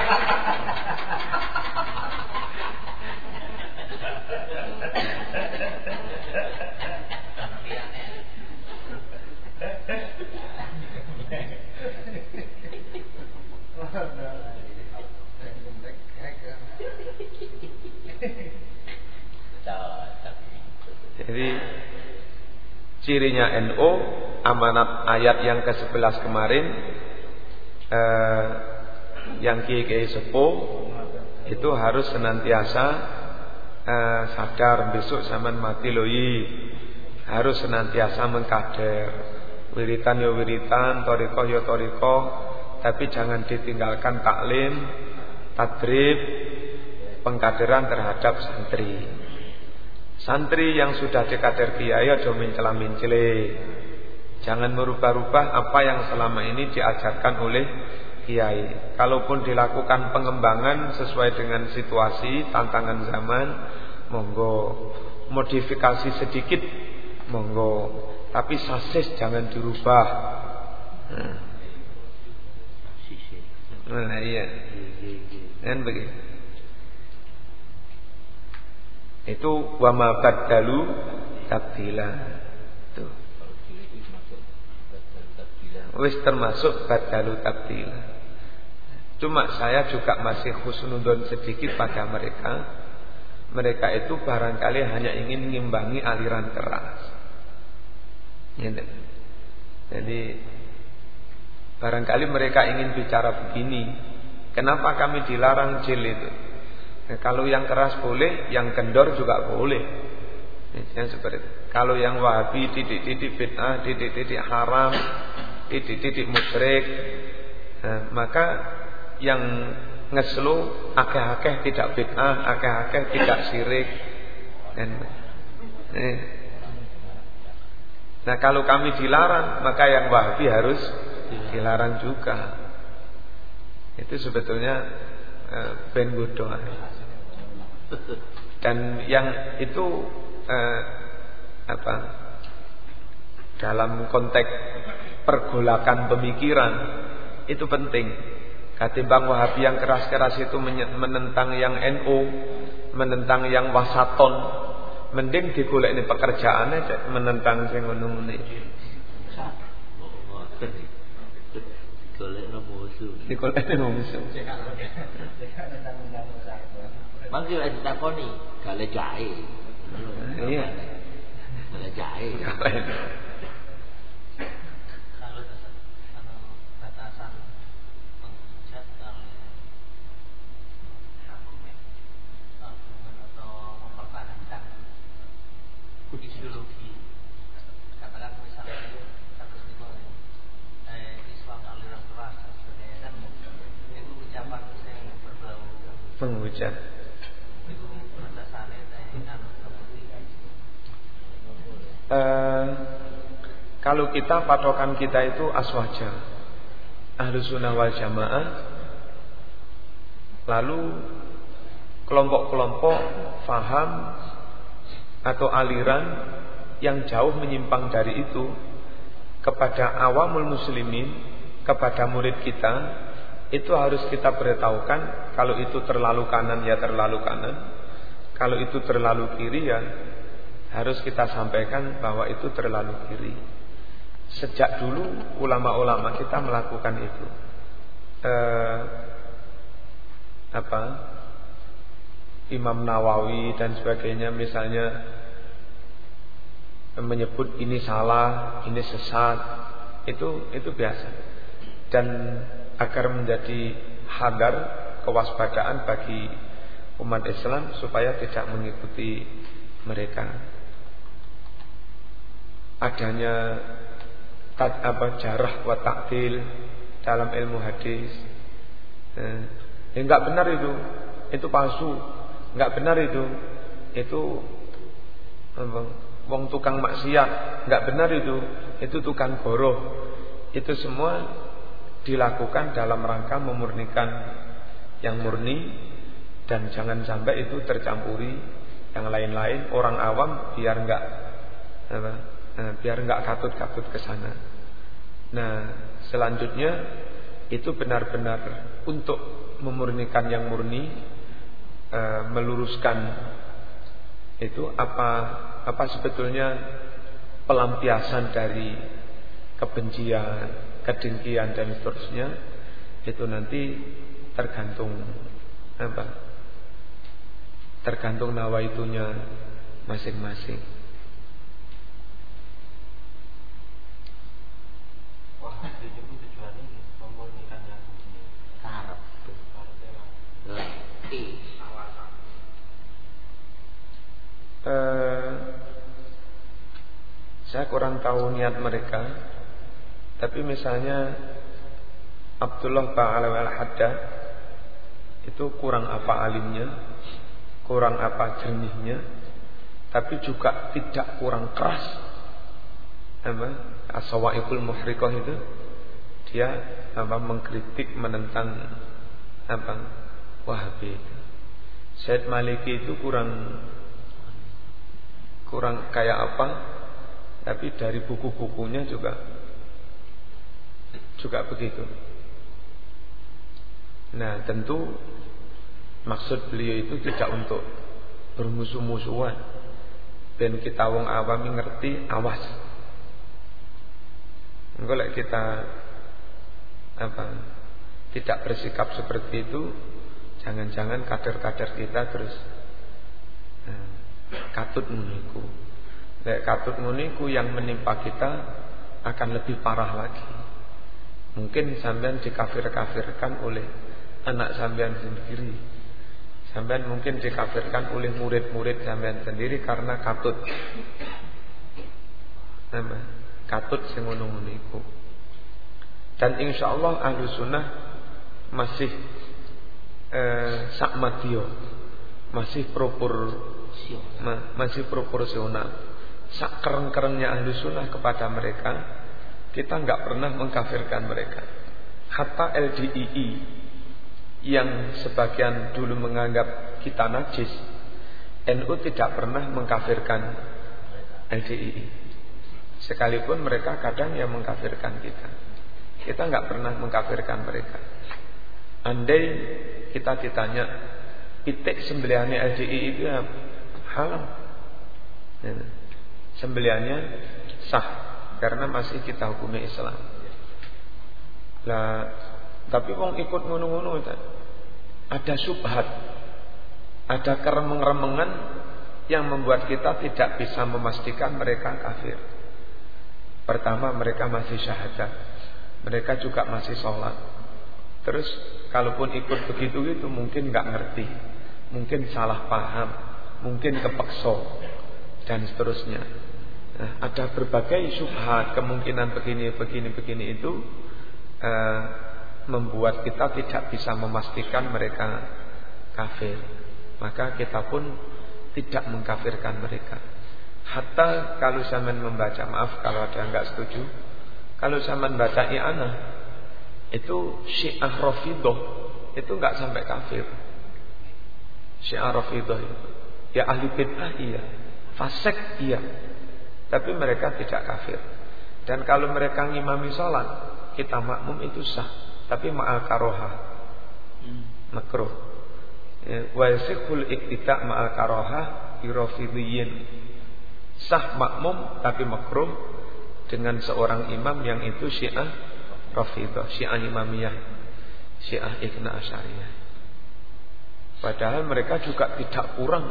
Jadi cirinya N U amanat ayat yang ke sebelas kemarin eh, yang kiai-kiai sepuh itu harus senantiasa eh, sadar besok zaman mati loi, harus senantiasa mengkader wiritan ya wiritan, toriko ya toriko, tapi jangan ditinggalkan taklim, tadrib, pengkaderan terhadap santri. Santri yang sudah dikader kiai aja mencela-mencele. Jangan merubah-rubah apa yang selama ini diajarkan oleh kiai. Kalaupun dilakukan pengembangan sesuai dengan situasi, tantangan zaman, monggo. Modifikasi sedikit, monggo. Tapi sasis jangan dirubah. Nah, iya. Kan begitu. Itu wa ma baddalu tabdila. Tuh. Wis termasuk baddalu tabdila. Cuma saya juga masih husnudon sedikit pada mereka. Mereka itu barangkali hanya ingin ngimbangi aliran keras. Jadi barangkali mereka ingin bicara begini. Kenapa kami dilarang jil itu? Nah, kalau yang keras boleh, yang kendor juga boleh. Yang seperti itu. Kalau yang Wahabi titik-titik bid'ah, titik-titik haram, titik-titik musyrik, nah, maka yang ngeslu akeh-akeh tidak bid'ah, akeh-akeh tidak syirik. Nah, kalau kami dilarang, maka yang Wahabi harus dilarang juga. Itu sebetulnya eh, ben bodoh. Dan yang itu eh, apa? Dalam konteks pergolakan pemikiran itu penting. Ketimbang Wahabi yang keras-keras itu menentang yang N U, menentang yang wasaton, mending digolek ini pekerjaan aja menentang sing ngono-ngono iki. Digolek no musuh. Digolek no musuh. Mangke lek ditakoni, gale jae. Iya. Gale jae. Ideologi, katakan misalnya status itu eh, Islam aliran keras dan sebagainya kan itu ucapan yang berbau penghujat. Itu berdasarnya dari anu kemudian. Uh, kalau kita patokan kita itu aswaja, Ahlus Sunnah wal Jamaah, lalu kelompok-kelompok faham atau aliran yang jauh menyimpang dari itu kepada awamul muslimin, kepada murid kita, itu harus kita beritahukan. Kalau itu terlalu kanan ya terlalu kanan, kalau itu terlalu kiri ya harus kita sampaikan bahwa itu terlalu kiri. Sejak dulu ulama-ulama kita melakukan itu. eh, apa Imam Nawawi dan sebagainya misalnya menyebut ini salah, ini sesat, itu itu biasa. Dan agar menjadi hadar, kewaspadaan bagi umat Islam supaya tidak mengikuti mereka. Adanya tad, apa jarah wa ta'dil dalam ilmu hadis. Eh, ya enggak benar itu. Itu palsu. Enggak benar itu. Itu apa? Wong tukang maksiat, enggak benar itu. Itu tukang goroh. Itu semua dilakukan dalam rangka memurnikan yang murni, dan jangan sampai itu tercampuri yang lain-lain. Orang awam biar enggak apa? Nah, biar enggak katut-katut ke sana. Nah, selanjutnya itu benar-benar untuk memurnikan yang murni, e, meluruskan itu apa apa sebetulnya pelampiasan dari kebencian, kedengkian dan seterusnya. Itu nanti tergantung apa? Tergantung nawaitunya masing-masing. Wah, itu tujuannya memurnikan yang ini. Karep. Eh, saya kurang tahu niat mereka, tapi misalnya Abdullah Ba'ala al-Haddad itu kurang apa alimnya, kurang apa jernihnya, tapi juga tidak kurang keras. Apa? As-Sawa'iqul Muhriqah itu dia apa mengkritik menentang apa Wahabi. Syed Maliki itu kurang kurang kayak apa, tapi dari buku-bukunya juga juga begitu. Nah, tentu maksud beliau itu tidak untuk bermusuh-musuhan, ben kita wong awam ngerti, awas. Engko lek kita apa tidak bersikap seperti itu, jangan-jangan kader-kader kita terus nah, katut muniku. Lek katut muniku yang menimpa kita akan lebih parah lagi. Mungkin sampean dikafir-kafirkan oleh anak sampean sendiri. Sampean mungkin dikafirkan oleh murid-murid sampean sendiri karena katut. Nama katut sing ngono-ngono iku. Dan insyaallah ahlu sunnah masih eh, sakmatio, masih propor ma, masih proporsional. Sak keren-kerennya ahlu sunnah kepada mereka, kita enggak pernah mengkafirkan mereka. Hatta L D I I yang sebagian dulu menganggap kita najis, N U tidak pernah mengkafirkan L D I I. Sekalipun mereka kadang yang mengkafirkan kita, kita enggak pernah mengkafirkan mereka. Andai kita ditanya pitik sembelihannya L D I I itu ya halal, ya. Sembelihannya sah karena masih kita hukumi Islam. Lah, tapi wong ikut ngono-ngono itu ada syubhat, ada keremeng-remengan yang membuat kita tidak bisa memastikan mereka kafir. Pertama, mereka masih syahadat, mereka juga masih sholat. Terus kalaupun ikut begitu itu mungkin nggak ngerti, mungkin salah paham, mungkin kepeksa dan seterusnya. Nah, ada berbagai syubhat, kemungkinan begini, begini, begini itu uh, membuat kita tidak bisa memastikan mereka kafir. Maka kita pun tidak mengkafirkan mereka. Hatta kalau zaman membaca, maaf kalau ada yang enggak setuju, kalau zaman baca i'anah itu Syiah Rafidhah itu enggak sampai kafir. Syiah Rafidhah itu ya ahli bid'ah iya, fasik iya, tapi mereka tidak kafir. Dan kalau mereka ngimami sholat, kita makmum itu sah, tapi ma'al karoha, makruh. Wa yasikhul iktida' ma'al karoha birafidhiyin. Sah makmum tapi makruh dengan seorang imam yang itu Syiah Rafidhah, Syiah Imamiyah, Syiah Ithna Asyariyah. Padahal mereka juga tidak kurang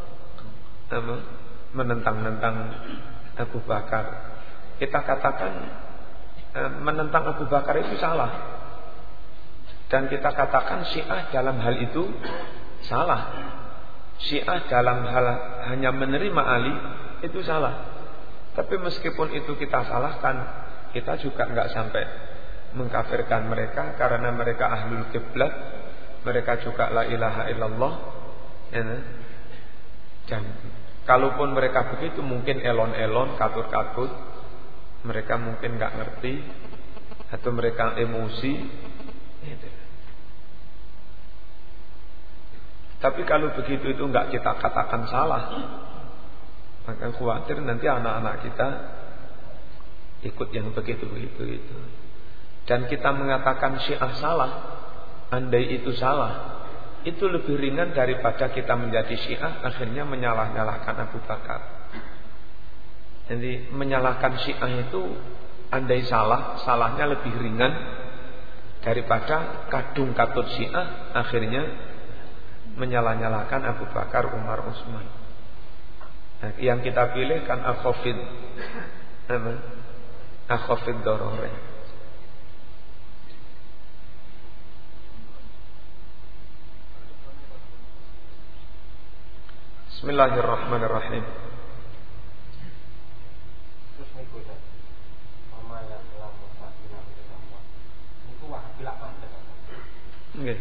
menentang-nentang Abu Bakar. Kita katakan menentang Abu Bakar itu salah, dan kita katakan Syiah dalam hal itu salah. Syiah dalam hal hanya menerima Ali itu salah. Tapi meskipun itu kita salahkan, kita juga enggak sampai mengkafirkan mereka karena mereka ahlul qiblat, mereka juga la ilaha illallah, ya. Dan kalaupun mereka begitu mungkin elon-elon, katut-katut, mereka mungkin enggak ngerti atau mereka emosi, gitu. Tapi kalau begitu itu enggak kita katakan salah, maka khawatir nanti anak-anak kita ikut yang begitu-begitu itu. Dan kita mengatakan Syiah salah, andai itu salah, itu lebih ringan daripada kita menjadi Syiah akhirnya menyalah-nyalahkan Abu Bakar. Jadi menyalahkan Syiah itu andai salah, salahnya lebih ringan daripada kadung katut Syiah akhirnya menyalah-nyalahkan Abu Bakar, Umar, Utsman. Nah, yang kita pilih kan akhafid, apa? Akhafid dararain. Bismillahirrahmanirrahim. Terus niku mama yang lamun Pak Niku wah bila Nggih.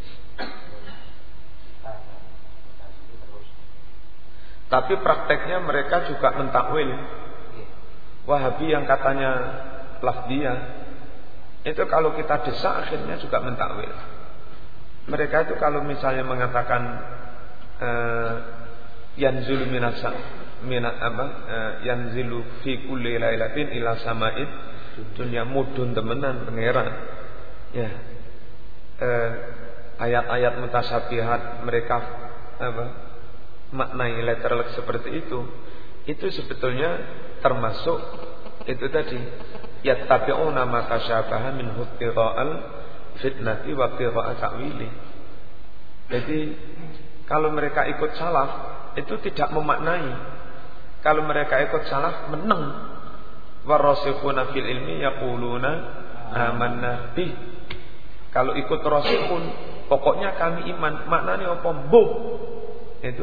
Tapi prakteknya mereka juga mentakwil. Wahabi yang katanya lafdiyah, itu kalau kita desak akhirnya juga mentakwil. Mereka itu kalau misalnya mengatakan uh, yanzilu minasa minat apa uh, yanzilu fi kulli lailatin ila sama'id dunya mudun temenan pangeran. Ya. Uh, ayat-ayat mutasyabihat mereka apa maknai letterlek seperti itu, itu sebetulnya termasuk itu tadi yattabi'una ma tasyabaha min huttira'al fitnati wa qira'a ta'wili. Jadi kalau mereka ikut salaf itu tidak memaknai. Kalau mereka ikut salaf menang. Warasikhuna fil ilmi yaquluna amanna bi. Kalau ikut rasikhun pokoknya kami iman, maknanya apa? Mbuh. Itu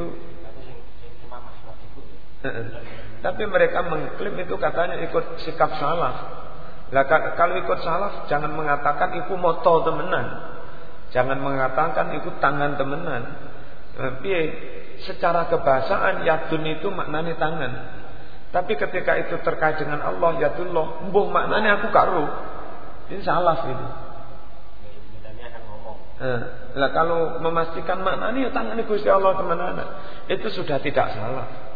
tapi mereka mengklaim itu katanya ikut sikap salaf. Lah kalau ikut salaf jangan mengatakan iku moto temenan. Jangan mengatakan iku tangan temenan. Tapi secara kebahasaan yadun itu maknanya tangan. Tapi ketika itu terkait dengan Allah yadullah, mbuh maknanya aku karo. Ini salaf itu. Nah, lah kalau memastikan maknanya tangan Gusti Allah temenan, itu sudah tidak salah.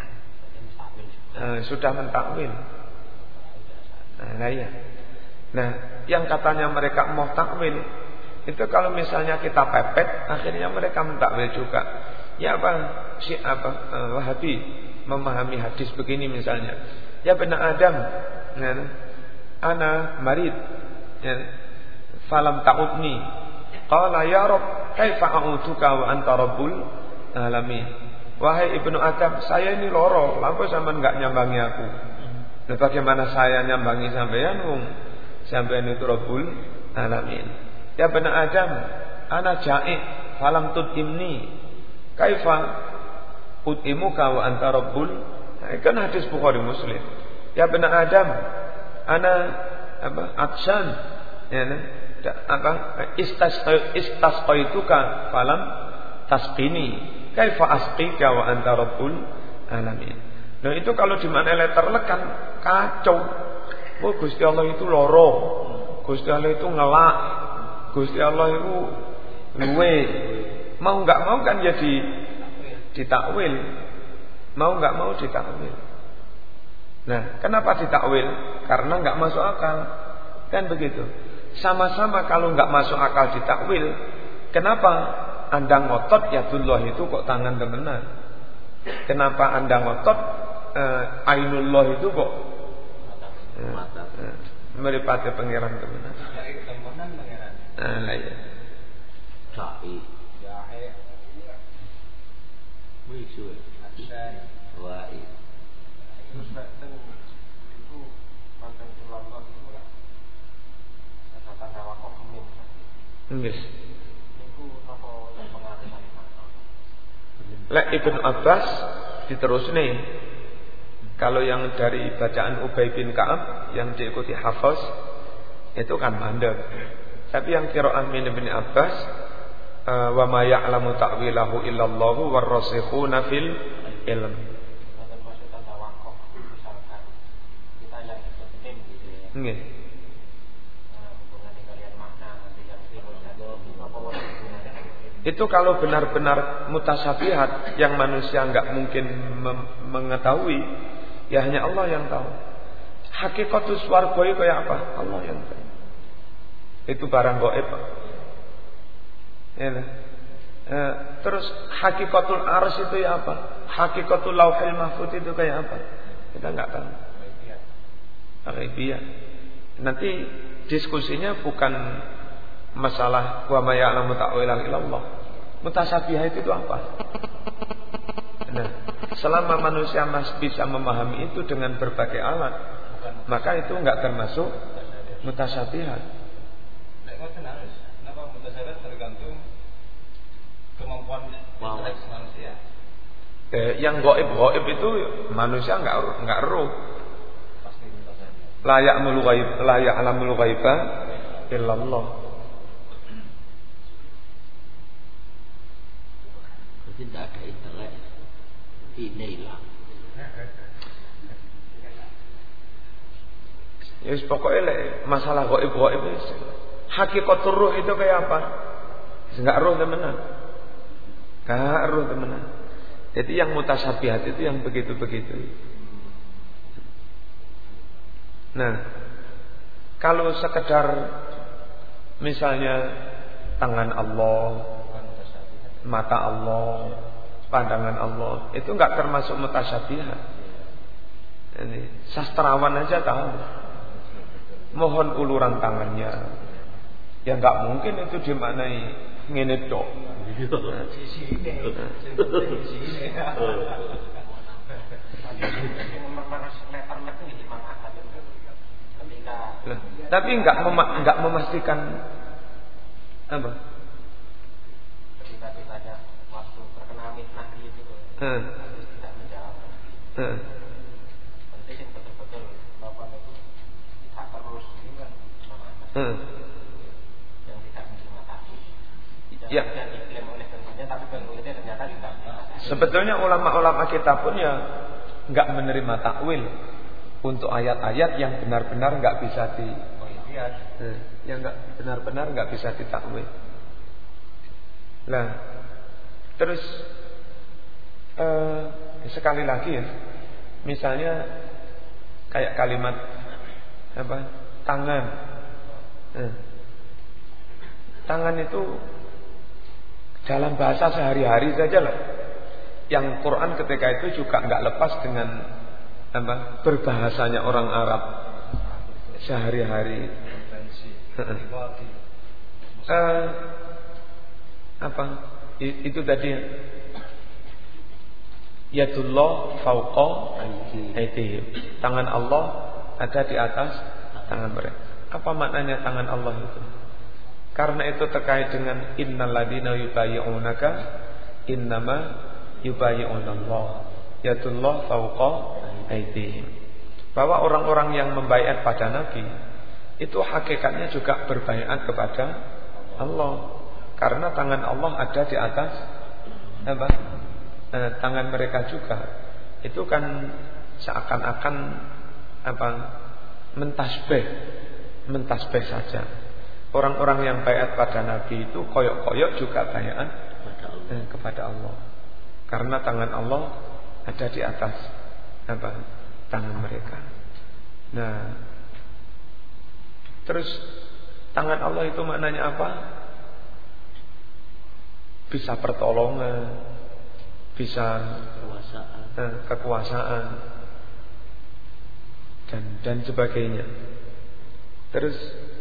Nah, sudah mentakwil. Nah, ya. Nah, yang katanya mereka mau takwil itu kalau misalnya kita pepet, akhirnya mereka mentakwil juga. Ya apa? Si apa? Uh, Wahabi memahami hadis begini misalnya. Ya benar Adam, ya, ana marid, ya, falam ta'udni. Qala ya Rabb, kaifa a'uduka wa anta rabbul alamin. Wahai ibnu Adam, saya ini loro, lalu sampean enggak nyambangi aku. Nah, bagaimana saya nyambangi sampean wong sampean itu Rabbul Alamin. Ya bani Adam, ana ja'i falam tudimni. Kaifa utimuka wa anta Rabbul? Nah, kan hadis Bukhari Muslim. Ya bani Adam, ana apa? Atsan. Ya, nah, apa? Istasqa istasqaituka falam tasqini. Kaifa asqika wa anta Rabbul Alamin. Nah itu kalau di mana letterlek kan kacau. Oh Gusti Allah itu loro, Gusti Allah itu ngelak, Gusti Allah itu luwe. Mau nggak mau kan jadi ditakwil. Mau nggak mau ditakwil. Nah kenapa ditakwil? Karena nggak masuk akal. Kan begitu. Sama-sama kalau nggak masuk akal ditakwil. Kenapa? Anda ngotot yadullah itu kok tangan temenan. Kenapa Anda ngotot eh, ainullah itu kok mata eh, eh, meripati pangeran temenan. Temenan pangeran. Nah, ya. Sa'i. Jahe. Wisu. Asai. Wa'i. Terus itu mantan ulama itu ora. Kata tawakal kemin. Nggih. Lek Ibn Abbas diterus nih. Kalau yang dari bacaan Ubay bin Ka'ab yang diikuti Hafiz itu kan mandek. Tapi yang qiraah min Ibn Abbas wa ma ya'lamu ta'wilahu illallahu warrasikhuna fil ilm. Nggih. Itu kalau benar-benar mutasyabihat yang manusia enggak mungkin mengetahui, ya hanya Allah yang tahu. Hakikatus swarga itu kayak apa? Allah yang tahu. Itu barang gaib. Ya, eh, terus hakikatul arsy itu ya apa? Hakikatul lauhil mahfuz itu kayak apa? Kita enggak tahu. Ghaibiyah. Nanti diskusinya bukan masalah wa ma ya'lamu ta'wilahu illallah. Mutasyabihat itu apa? Nah, selama manusia masih bisa memahami itu dengan berbagai alat, maka itu enggak termasuk mutasyabihat. Nek ngoten harus, kenapa mutasyabihat tergantung kemampuan inteleks manusia. Eh, yang gaib-gaib itu manusia enggak enggak roh. Pasti mutasyabihat. La ya'mul ghaib, la ya'lamul ghaiba illallah. Mungkin tidak ada intelek, inilah. Ya wis pokoknya lek masalah gaib-gaib wis. Hakikatul ruh itu kayak apa? Enggak ruh temenan. Enggak ruh temenan. Jadi yang mutasyabihat itu yang begitu-begitu. Nah, kalau sekedar misalnya tangan Allah, mata Allah, pandangan Allah, itu enggak termasuk mutasyabihat. Ini sastrawan aja tahu. Mohon uluran tangannya. Ya enggak mungkin itu dimaknai ngene tok. Sisi ini, sisi ini. Tapi enggak mema- enggak memastikan apa? Ketika ditanya waktu terkena fitnah itu, Hmm. harus tidak menjawab. Hmm. Penting betul-betul bapak itu tak terus Hmm. yang tidak menerima takwil. Ya. Yang diklaim oleh penggugat tapi penggugatnya ternyata tidak. Sebetulnya ulama-ulama kita pun ya enggak menerima takwil untuk ayat-ayat yang benar-benar enggak bisa di Oh iya. eh, yang enggak benar-benar enggak bisa ditakwil. Nah, terus eh, sekali lagi ya, misalnya kayak kalimat apa? Tangan. Eh, tangan itu dalam bahasa sehari-hari saja lah. Yang Quran ketika itu juga enggak lepas dengan apa? Berbahasanya orang Arab sehari-hari. uh, apa? I, itu tadi yadullah fauqa aydihim. Tangan Allah ada di atas tangan mereka. Apa maknanya tangan Allah itu? Karena itu terkait dengan innal ladina yubayyi'unaka innama yubayyi'unallah. Yadullah fauqa aydihim. Bahwa orang-orang yang membaiat pada Nabi itu hakikatnya juga berbaiat kepada Allah. Karena tangan Allah ada di atas apa? Eh, tangan mereka juga. Itu kan seakan-akan apa? Mentasbih, mentasbih saja. Orang-orang yang baiat pada Nabi itu koyok-koyok juga baiat eh, kepada Allah. Karena tangan Allah ada di atas apa? Tangan mereka. Nah, terus tangan Allah itu maknanya apa? Bisa pertolongan, bisa Kekuasaan. eh, kekuasaan dan dan sebagainya. Terus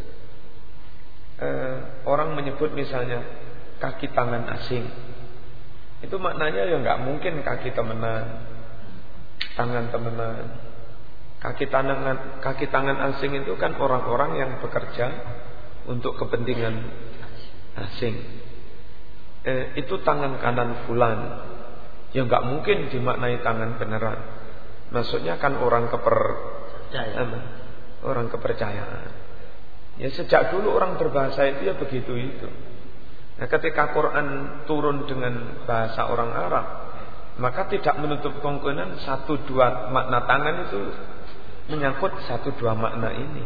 eh, orang menyebut misalnya kaki tangan asing. Itu maknanya ya nggak mungkin kaki temenan, tangan temenan. Kaki tangan kaki tangan asing itu kan orang-orang yang bekerja untuk kepentingan asing. Eh, itu tangan kanan fulan. Ya nggak mungkin dimaknai tangan beneran. Maksudnya kan orang keper eh, orang kepercayaan. Ya sejak dulu orang berbahasa itu ya begitu itu. Nah, ketika Quran turun dengan bahasa orang Arab, maka tidak menutup kemungkinan satu dua makna tangan itu menyangkut satu dua makna ini.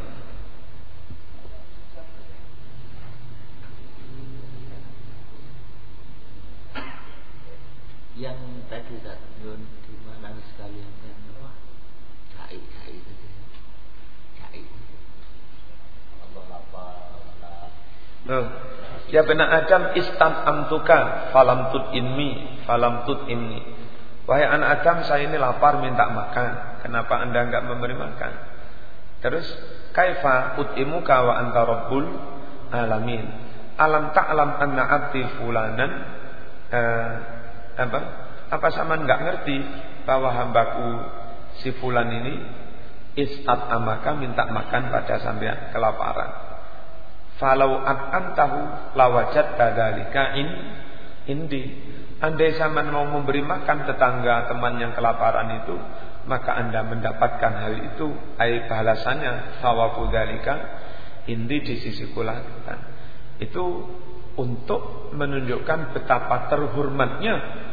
Yang tadi tak di mana sekalian yang apa? Cai cai tadi. Cai. Allah apa? Oh. Ya benar Adam istam amtuka falam tut inmi falam tut inni. Wahai anak Adam, saya ini lapar minta makan. Kenapa anda enggak memberi makan? Terus kaifa utimuka wa anta rabbul alamin. Alam ta'lam anna abdi fulanan eh, apa? Apa sama enggak ngerti bahwa hambaku si fulan ini istat amaka minta makan pada sampean kelaparan. Falau at'amtahu lawajat dzalika in indi. Andai zaman mau memberi makan tetangga teman yang kelaparan itu, maka anda mendapatkan hal itu, ai balasannya sawabu dzalika indi di sisiku lah. Itu untuk menunjukkan betapa terhormatnya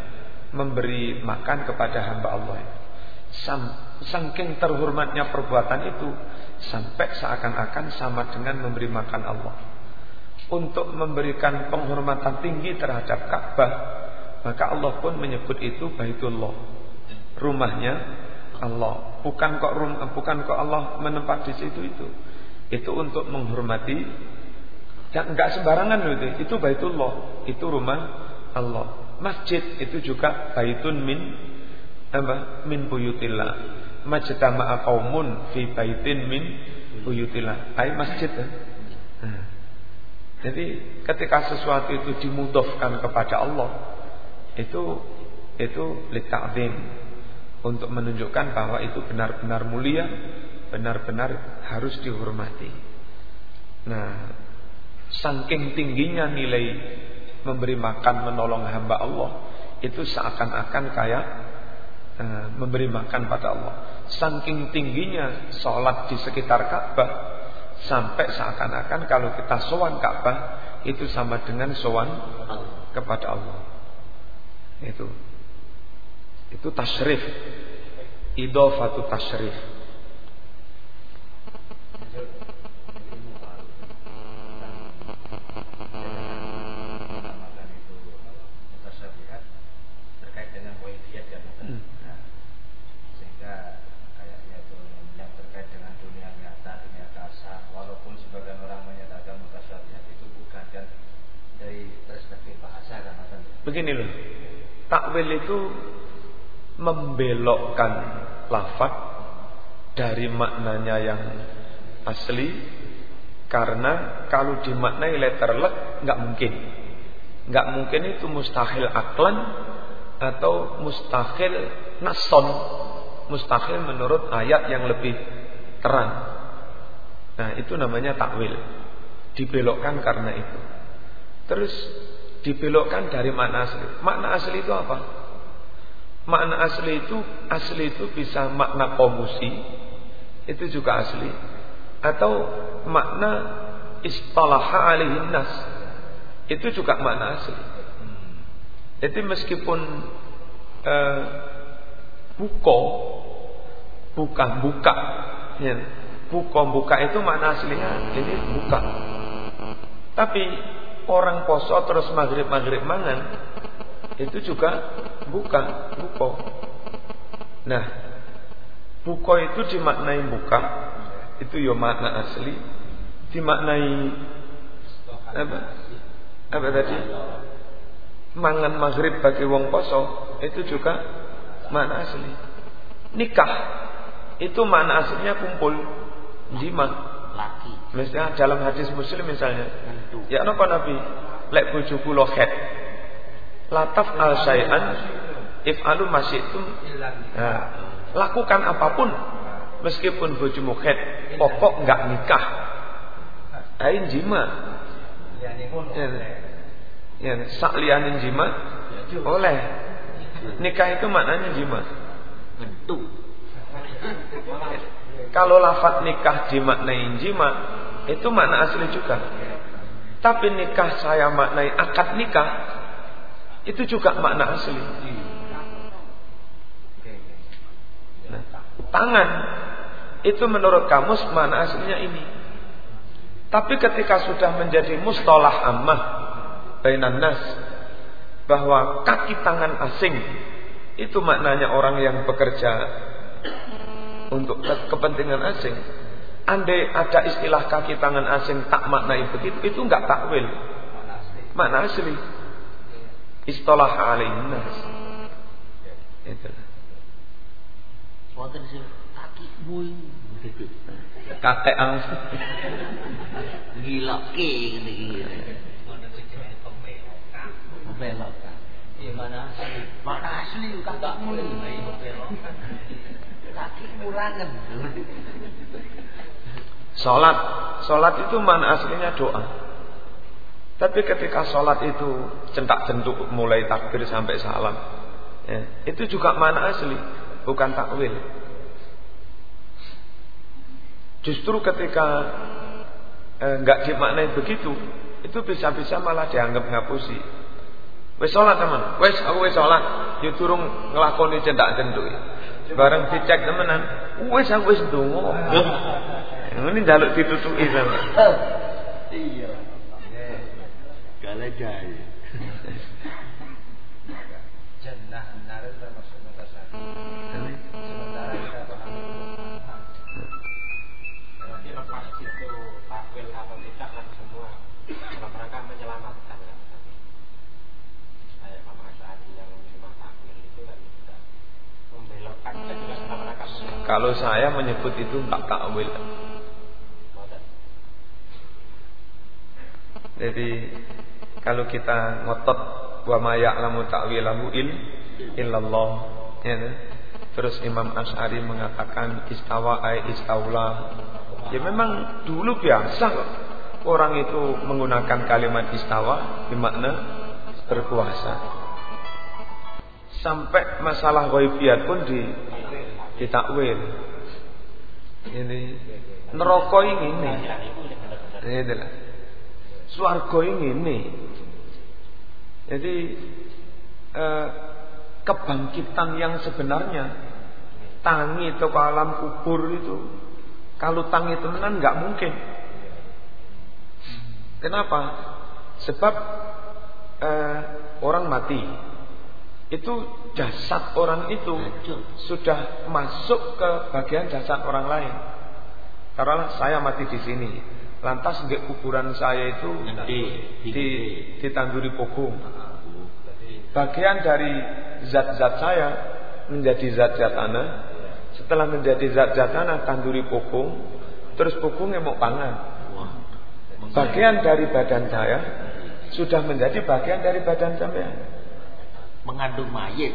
memberi makan kepada hamba Allah. Saking terhormatnya perbuatan itu sampai seakan-akan sama dengan memberi makan Allah. Untuk memberikan penghormatan tinggi terhadap Ka'bah, maka Allah pun menyebut itu Baitullah, rumahnya Allah. Bukan kok rum, bukan kok Allah menempat di situ itu. Itu untuk menghormati. Dan enggak sembarangan loh itu. Itu Baitullah, itu rumah Allah. Masjid itu juga baitun min apa? Min buyutillah. Majtama'a qaumun fi baitin min buyutillah. Ai masjid. Nah. Jadi ketika sesuatu itu dimudhofkan kepada Allah, itu itu li'ta'zim, untuk menunjukkan bahwa itu benar-benar mulia, benar-benar harus dihormati. Nah, saking tingginya nilai memberi makan, menolong hamba Allah, itu seakan-akan kayak uh, memberi makan pada Allah. Saking tingginya sholat di sekitar Ka'bah, sampai seakan-akan kalau kita sowan Ka'bah itu sama dengan sowan kepada Allah. Itu itu tasyrif, idhofatu tasyrif. Begini loh, takwil itu membelokkan lafaz dari maknanya yang asli, karena kalau dimaknai letterlek nggak mungkin, nggak mungkin itu mustahil aklan atau mustahil nason, mustahil menurut ayat yang lebih terang. Nah itu namanya takwil, dibelokkan karena itu. Terus dibelokkan dari makna asli. Makna asli itu apa? Makna asli itu asli itu bisa makna komusi, itu juga asli, atau makna istalaha alaihin nas, itu juga makna asli. Jadi meskipun eh, buko, buka buka, ya, buko buka itu makna aslinya ini buka. Tapi orang poso terus maghrib-maghrib mangan, itu juga buka, buko. Nah, buko itu dimaknai buka, itu ya makna asli. Dimaknai apa? Apa tadi? Mangan maghrib bagi wong poso, itu juga makna asli. Nikah itu makna aslinya kumpul, jima. Laki. Misalnya dalam hadis Muslim misalnya, ya napa Nabi, lek bojo kula khet, lataf al syai'an if'alu masyitum. Nah, lakukan apapun meskipun bojomu khet, pokok enggak nikah. Ain jima. Ya, ya sak liyane jima oleh. Nikah itu maknanya jima. Bentuk. Kalau lafaz nikah dimaknai jima, itu makna asli juga. Tapi nikah saya maknai akad nikah, itu juga makna asli. Nah, tangan itu menurut kamus makna aslinya ini. Tapi ketika sudah menjadi mustalah ammah bainan nas, bahwa kaki tangan asing itu maknanya orang yang bekerja untuk kepentingan asing. Andai ada istilah kaki tangan asing tak maknai begitu, itu enggak takwil, makna asli. Istilah alaihin nas. Itu. Wonten sing kaki bui. Kakek ang gila ke ngene iki. Wonten sing jenenge pembelokan. Pembelokan. Iya mana asli? Mana asli kakakmu iki pembelokan. Kaki murangen. Salat, salat itu mana aslinya doa. Tapi ketika salat itu centak-centuk mulai takbir sampai salam, ya, itu juga mana asli, bukan takwil. Justru ketika eh, enggak dimaknai begitu, itu bisa-bisa malah dianggap ngapusi. Wis salat teman. Wis aku wis salat. Yo durung nglakoni cendak cenduk. Bareng dicek temenan, wis aku wis ndonga. Ngene njaluk ditutuki sampe. Iya. Gale gawe. Jannah benar termasuk mutasawuf. Sementara kita paham nanti lepas itu takwil atau tidak kan semua dalam rangka menyelamatkan kan. Kayak Imam Asy'ari yang cuma takwil itu kan tidak membelokkan kita juga dalam rangka. Kalau saya menyebut itu enggak takwil. Jadi kalau kita ngotot wa ma ya'lamu ta'wilahu il illallah ya, terus Imam Asy'ari mengatakan istawa ay istaula, ya memang dulu biasa orang itu menggunakan kalimat istawa bermakna berkuasa. Sampai masalah ghaibiyat pun di ditakwil. Ini neraka ini ini adalah swarga ini. Jadi eh, kebangkitan yang sebenarnya tangi atau alam kubur itu, kalau tangi tenan nggak mungkin. Kenapa? Sebab eh, orang mati itu jasad orang itu sudah masuk ke bagian jasad orang lain. Karena saya mati di sini, lantas di kuburan saya itu di, di, ditanduri pogong. Bagian dari zat-zat saya menjadi zat-zat tanah. Setelah menjadi zat-zat tanah, tanduri pogong, terus pogongnya mau pangan. Bagian dari badan saya sudah menjadi bagian dari badan sampean. Mengandung mayit.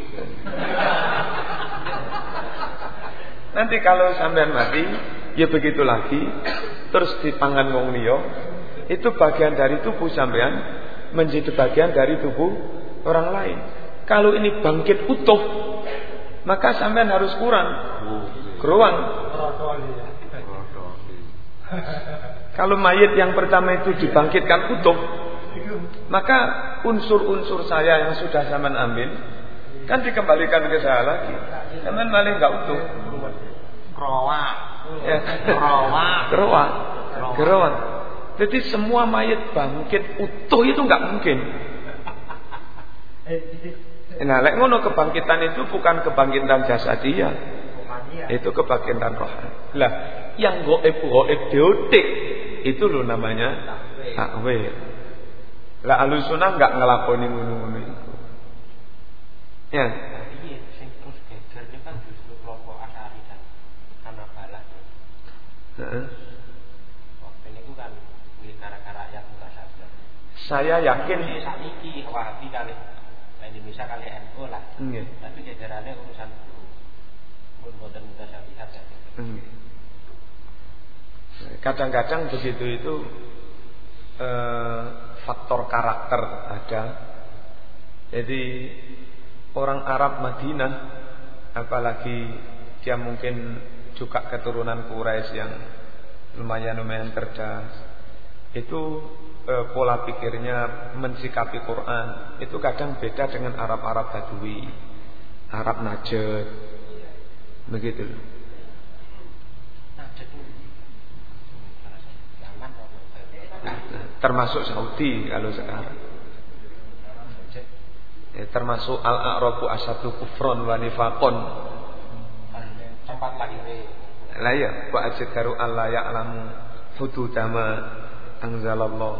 Nanti kalau sampean mati, ya begitu lagi. Terus dipangan wong liya, itu bagian dari tubuh sampean menjadi bagian dari tubuh orang lain. Kalau ini bangkit utuh, maka sampean harus kurang geruang. Kalau mayit yang pertama itu dibangkitkan utuh, maka unsur-unsur saya yang sudah sampean ambil kan dikembalikan ke saya lagi. Sampean malah enggak utuh. Kroa. Ya. Kroa. Kroa. Kroa. Jadi semua mayit bangkit utuh itu enggak mungkin. Nah, lek ngono kebangkitan itu bukan kebangkitan jasadiyah. Itu kebangkitan rohani. Lah, yang gaib-gaib deotik itu lo namanya takwil. Lah Ahlussunnah enggak ngelakoni ngono-ngono itu. Ya. Iya, sing terus geger itu kan justru kelompok Asy'ari dan Hanabalah. Heeh. Waktu itu kan gara-gara ayat mutasawuf. Saya yakin sakniki Wahabi kali Indonesia kali N U lah. Nggih. Tapi jajarannya urusan pun boten mutasabihat ya. Nggih. Kadang-kadang begitu itu eh, faktor karakter ada. Jadi orang Arab Madinah, apalagi dia mungkin juga keturunan Quraisy yang lumayan-lumayan cerdas, itu eh, pola pikirnya mensikapi Quran itu kadang beda dengan Arab-Arab Badui, Arab Najd, begitu. Termasuk Saudi kalau sekarang. Ya, termasuk al-a'rabu asadu kufron wa nifaqon. Tempat lahir. Lah ya, wa ajdaru alla ya'lamu hududama anzalallah.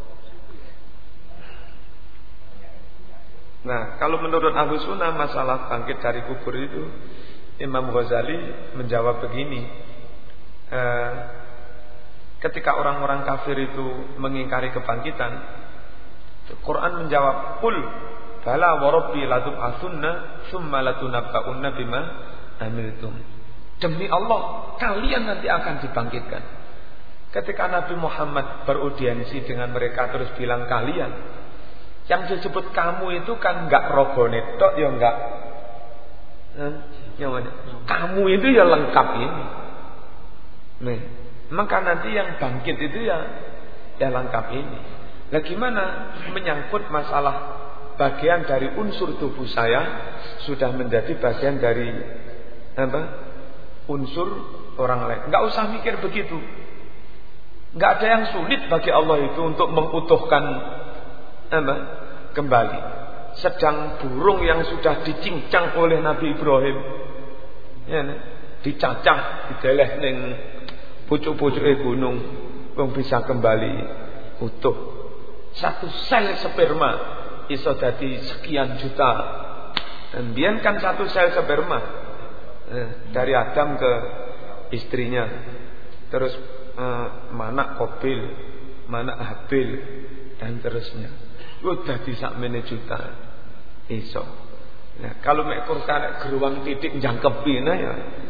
Nah, kalau menurut Ahlussunnah masalah bangkit dari kubur itu, Imam Ghazali menjawab begini. Eh, ketika orang-orang kafir itu mengingkari kebangkitan, Quran menjawab, "Qul bala wa rabbi latub'atsunna tsumma latunabba'unna bima amiltum." Demi Allah, kalian nanti akan dibangkitkan. Ketika Nabi Muhammad beraudiensi dengan mereka terus bilang kalian, yang disebut kamu itu kan enggak rogone tok ya enggak. Hmm, yang mana? Kamu itu ya lengkap ini. Nih, maka nanti yang bangkit itu ya ya lengkap ini. Lah gimana menyangkut masalah bagian dari unsur tubuh saya sudah menjadi bagian dari apa? Unsur orang lain. Enggak usah mikir begitu. Enggak ada yang sulit bagi Allah itu untuk mengutuhkan apa? Kembali. Sedang burung yang sudah dicincang oleh Nabi Ibrahim, ya, dicacah, dideleh ning pucuk-pucuke gunung, wong bisa kembali utuh. Satu sel sperma iso dadi sekian juta. Dan biyen kan satu sel sperma eh, dari Adam ke istrinya. Terus eh, mana Qabil, mana Habil dan terusnya. Udah dadi sakmene juta iso. Nah, kalau mek kurang geruang titik jangkepina ya.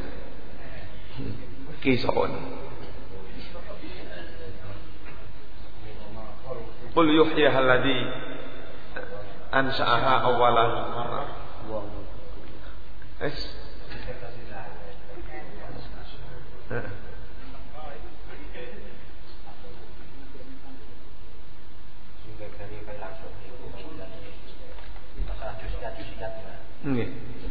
Kison. Qul yuhyiha alladzi ansa'aha awwalan marrah. Es. Nggih.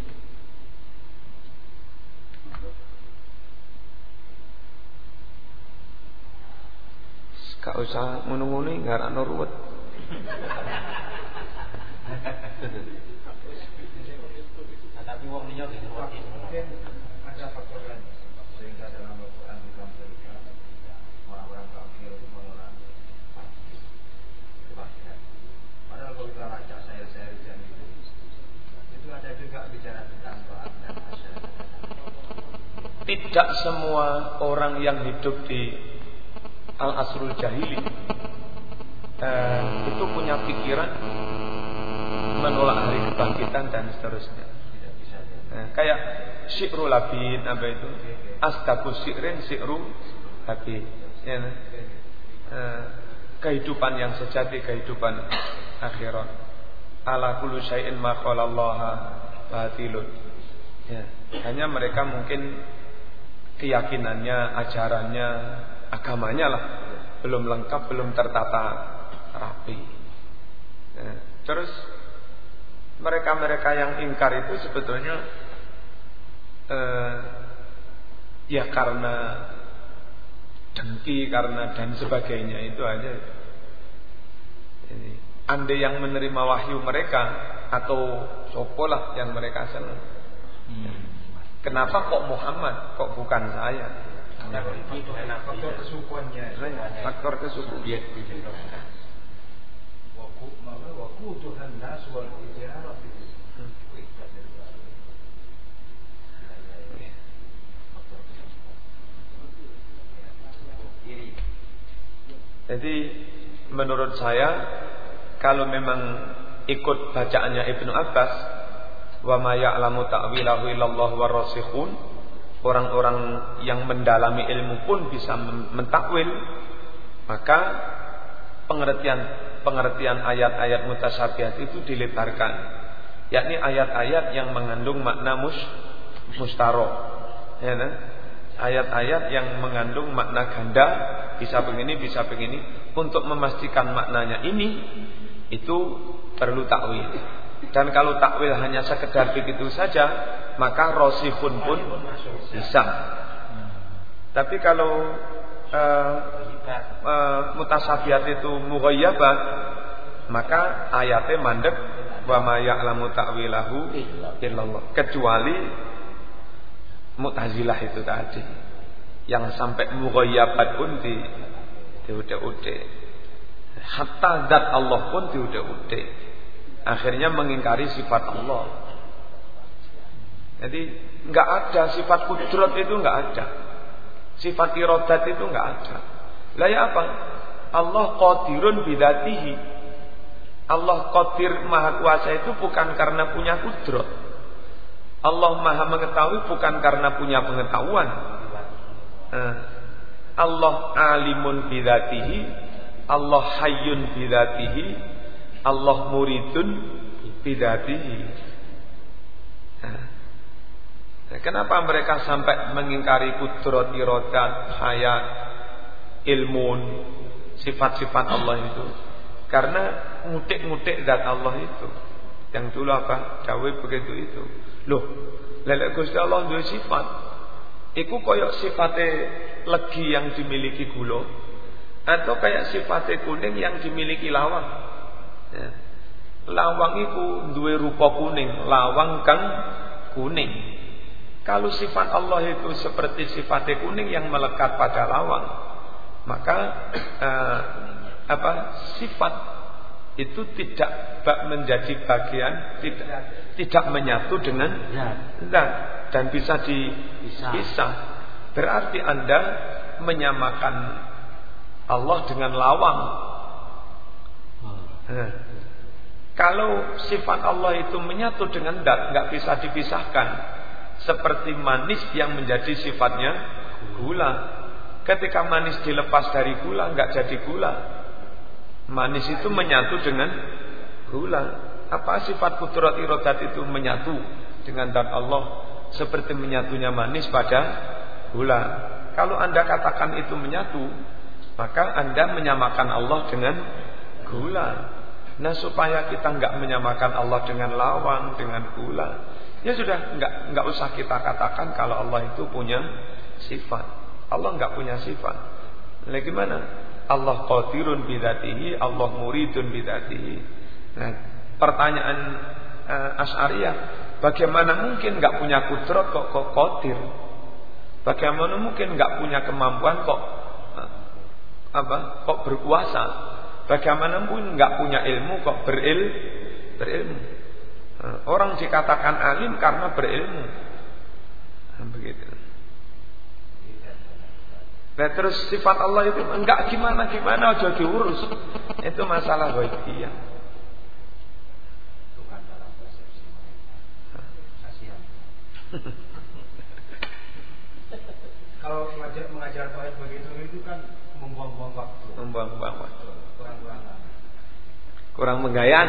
Gak usah ngono-ngono ngarakno ruwet. Tapi wong liya iki ruwet. Mungkin ada faktor lain sehingga dalam Al-Qur'an ditampilkan orang-orang kafir itu menolak pasti. Padahal kalau kita baca saya-saya dan itu itu ada juga bicara tentang Quran dan masyarakat. Tidak semua orang yang hidup di Al-Asrul Jahili eh, itu punya pikiran menolak hari kebangkitan dan seterusnya. Eh, kayak Syi'rul Labid apa itu? Astaqus Syi'rin Syi'ru Labid. Ya, eh, kehidupan yang sejati, kehidupan akhirat. Ala kullu syai'in ma qala Allah batilun. Ya, hanya mereka mungkin keyakinannya, ajarannya, agamanya lah belum lengkap, belum tertata rapi. Nah, terus mereka-mereka yang ingkar itu sebetulnya eh, ya karena dengki, karena dan sebagainya itu aja. Jadi, andai yang menerima wahyu mereka atau sopolah yang mereka senang. Hmm. Kenapa kok Muhammad, kok bukan saya? Faktor kesukuannya, faktor kesukuan. Waku, maka waku Tuhan nas wal ijarah. Jadi menurut saya kalau memang ikut bacaannya Ibnu Abbas, wa ma ya'lamu ta'wilahu illallah warasikhun, orang-orang yang mendalami ilmu pun bisa mentakwil, maka pengertian pengertian ayat-ayat mutasyabihat itu dilebarkan, yakni ayat-ayat yang mengandung makna mus mustaro, ya, nah? Ayat-ayat yang mengandung makna ganda, bisa begini, bisa begini. Untuk memastikan maknanya ini, itu perlu takwil. Dan kalau takwil hanya sekedar begitu saja, maka rosikhun pun bisa. Tapi kalau uh, uh, mutasyabihat itu mughayyabah, maka ayatnya mandek wa ma ya'lamu ta'wilahu illallah, kecuali Mu'tazilah itu tadi yang sampai mughayyabat pun di diude-ude, hatta zat Allah pun diude-ude, akhirnya mengingkari sifat Allah. Jadi enggak ada sifat kudrat itu, enggak ada sifat iradat itu, enggak ada. Lah ya apa? Allah qadirun bidzatihi. Allah qadir maha kuasa itu bukan karena punya kudrat. Allah maha mengetahui bukan karena punya pengetahuan. Allah alimun bidzatihi, Allah hayyun bidzatihi, Allah muridun bidzatihi. Nah, kenapa mereka sampai mengingkari kudrat, iradat, hayat, ilmun, sifat-sifat Allah itu? Karena ngutik-ngutik zat Allah itu. Yang dulu apa? Dawuh begitu itu. Loh, lelek Gusti Allah duwe sifat. Iku koyok sifate legi yang dimiliki gula atau kayak sifate kuning yang dimiliki lawang. Ya. Lawang iku duwe rupa kuning, lawang kang kuning. Kalau sifat Allah itu seperti sifate kuning yang melekat pada lawang, maka uh, apa sifat itu tidak menjadi bagian, tidak tidak menyatu dengan zat dan bisa dipisah. Berarti Anda menyamakan Allah dengan lawang. Nah, kalau sifat Allah itu menyatu dengan zat, nggak bisa dipisahkan. Seperti manis yang menjadi sifatnya gula. Ketika manis dilepas dari gula, nggak jadi gula. Manis itu menyatu dengan gula. Apa sifat kudrat iradat itu menyatu dengan zat Allah seperti menyatunya manis pada gula. Kalau Anda katakan itu menyatu, maka Anda menyamakan Allah dengan gula. Nah, supaya kita enggak menyamakan Allah dengan lawang, dengan gula, ya sudah, enggak enggak usah kita katakan kalau Allah itu punya sifat. Allah enggak punya sifat. Lah gimana? Allah qadirun bidzatihi, Allah muridun bidzatihi. Nah, pertanyaan uh, Asy'ariyah, bagaimana mungkin enggak punya kudrat kok kok qadir? Bagaimana mungkin enggak punya kemampuan kok uh, apa? Kok berkuasa? Bagaimana pun enggak punya ilmu kok beril berilmu? Uh, orang dikatakan alim karena berilmu. Nah, begitu. Nah, terus sifat Allah itu enggak gimana-gimana aja diurus. Itu masalah ghaibiyah. Bukan dalam persepsi mereka. Kasihan. Kalau mengajar mengajar tauhid begitu itu kan membuang-buang waktu. Membuang-buang waktu. Kurang-kurang. Kurang menggayaan.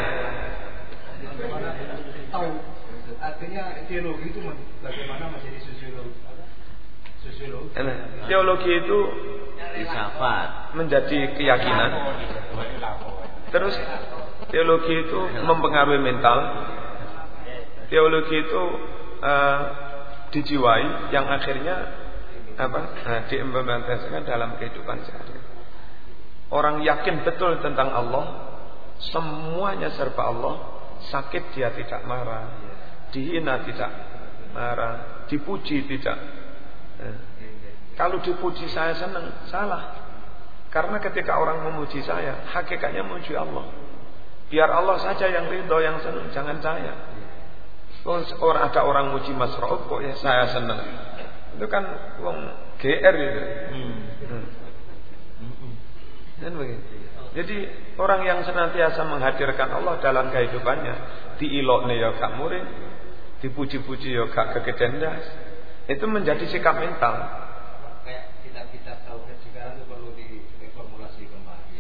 Tahu artinya teologi itu bagaimana menjadi sosiologi. Sosiologi. Nah, teologi itu filsafat menjadi keyakinan. Terus teologi itu mempengaruhi mental. Teologi itu uh, dijiwai yang akhirnya apa? Nah, diimplementasikan dalam kehidupan sehari-hari. Orang yakin betul tentang Allah, semuanya serba Allah. Sakit dia tidak marah, dihina tidak marah, dipuji tidak. Nah, kalau dipuji saya senang, salah. Karena ketika orang memuji saya, hakikatnya memuji Allah. Biar Allah saja yang ridho, yang senang, jangan saya. Orang ada orang muji Mas Rauf kok ya saya senang. Itu kan wong G R itu. Hmm. Hmm. Dan begitu. Jadi orang yang senantiasa menghadirkan Allah dalam kehidupannya, diilokne ya gak murid, dipuji-puji ya gak kegeden ndas. Itu menjadi sikap mental. Kayak kitab-kitab tauhid sekarang itu perlu direformulasi kembali.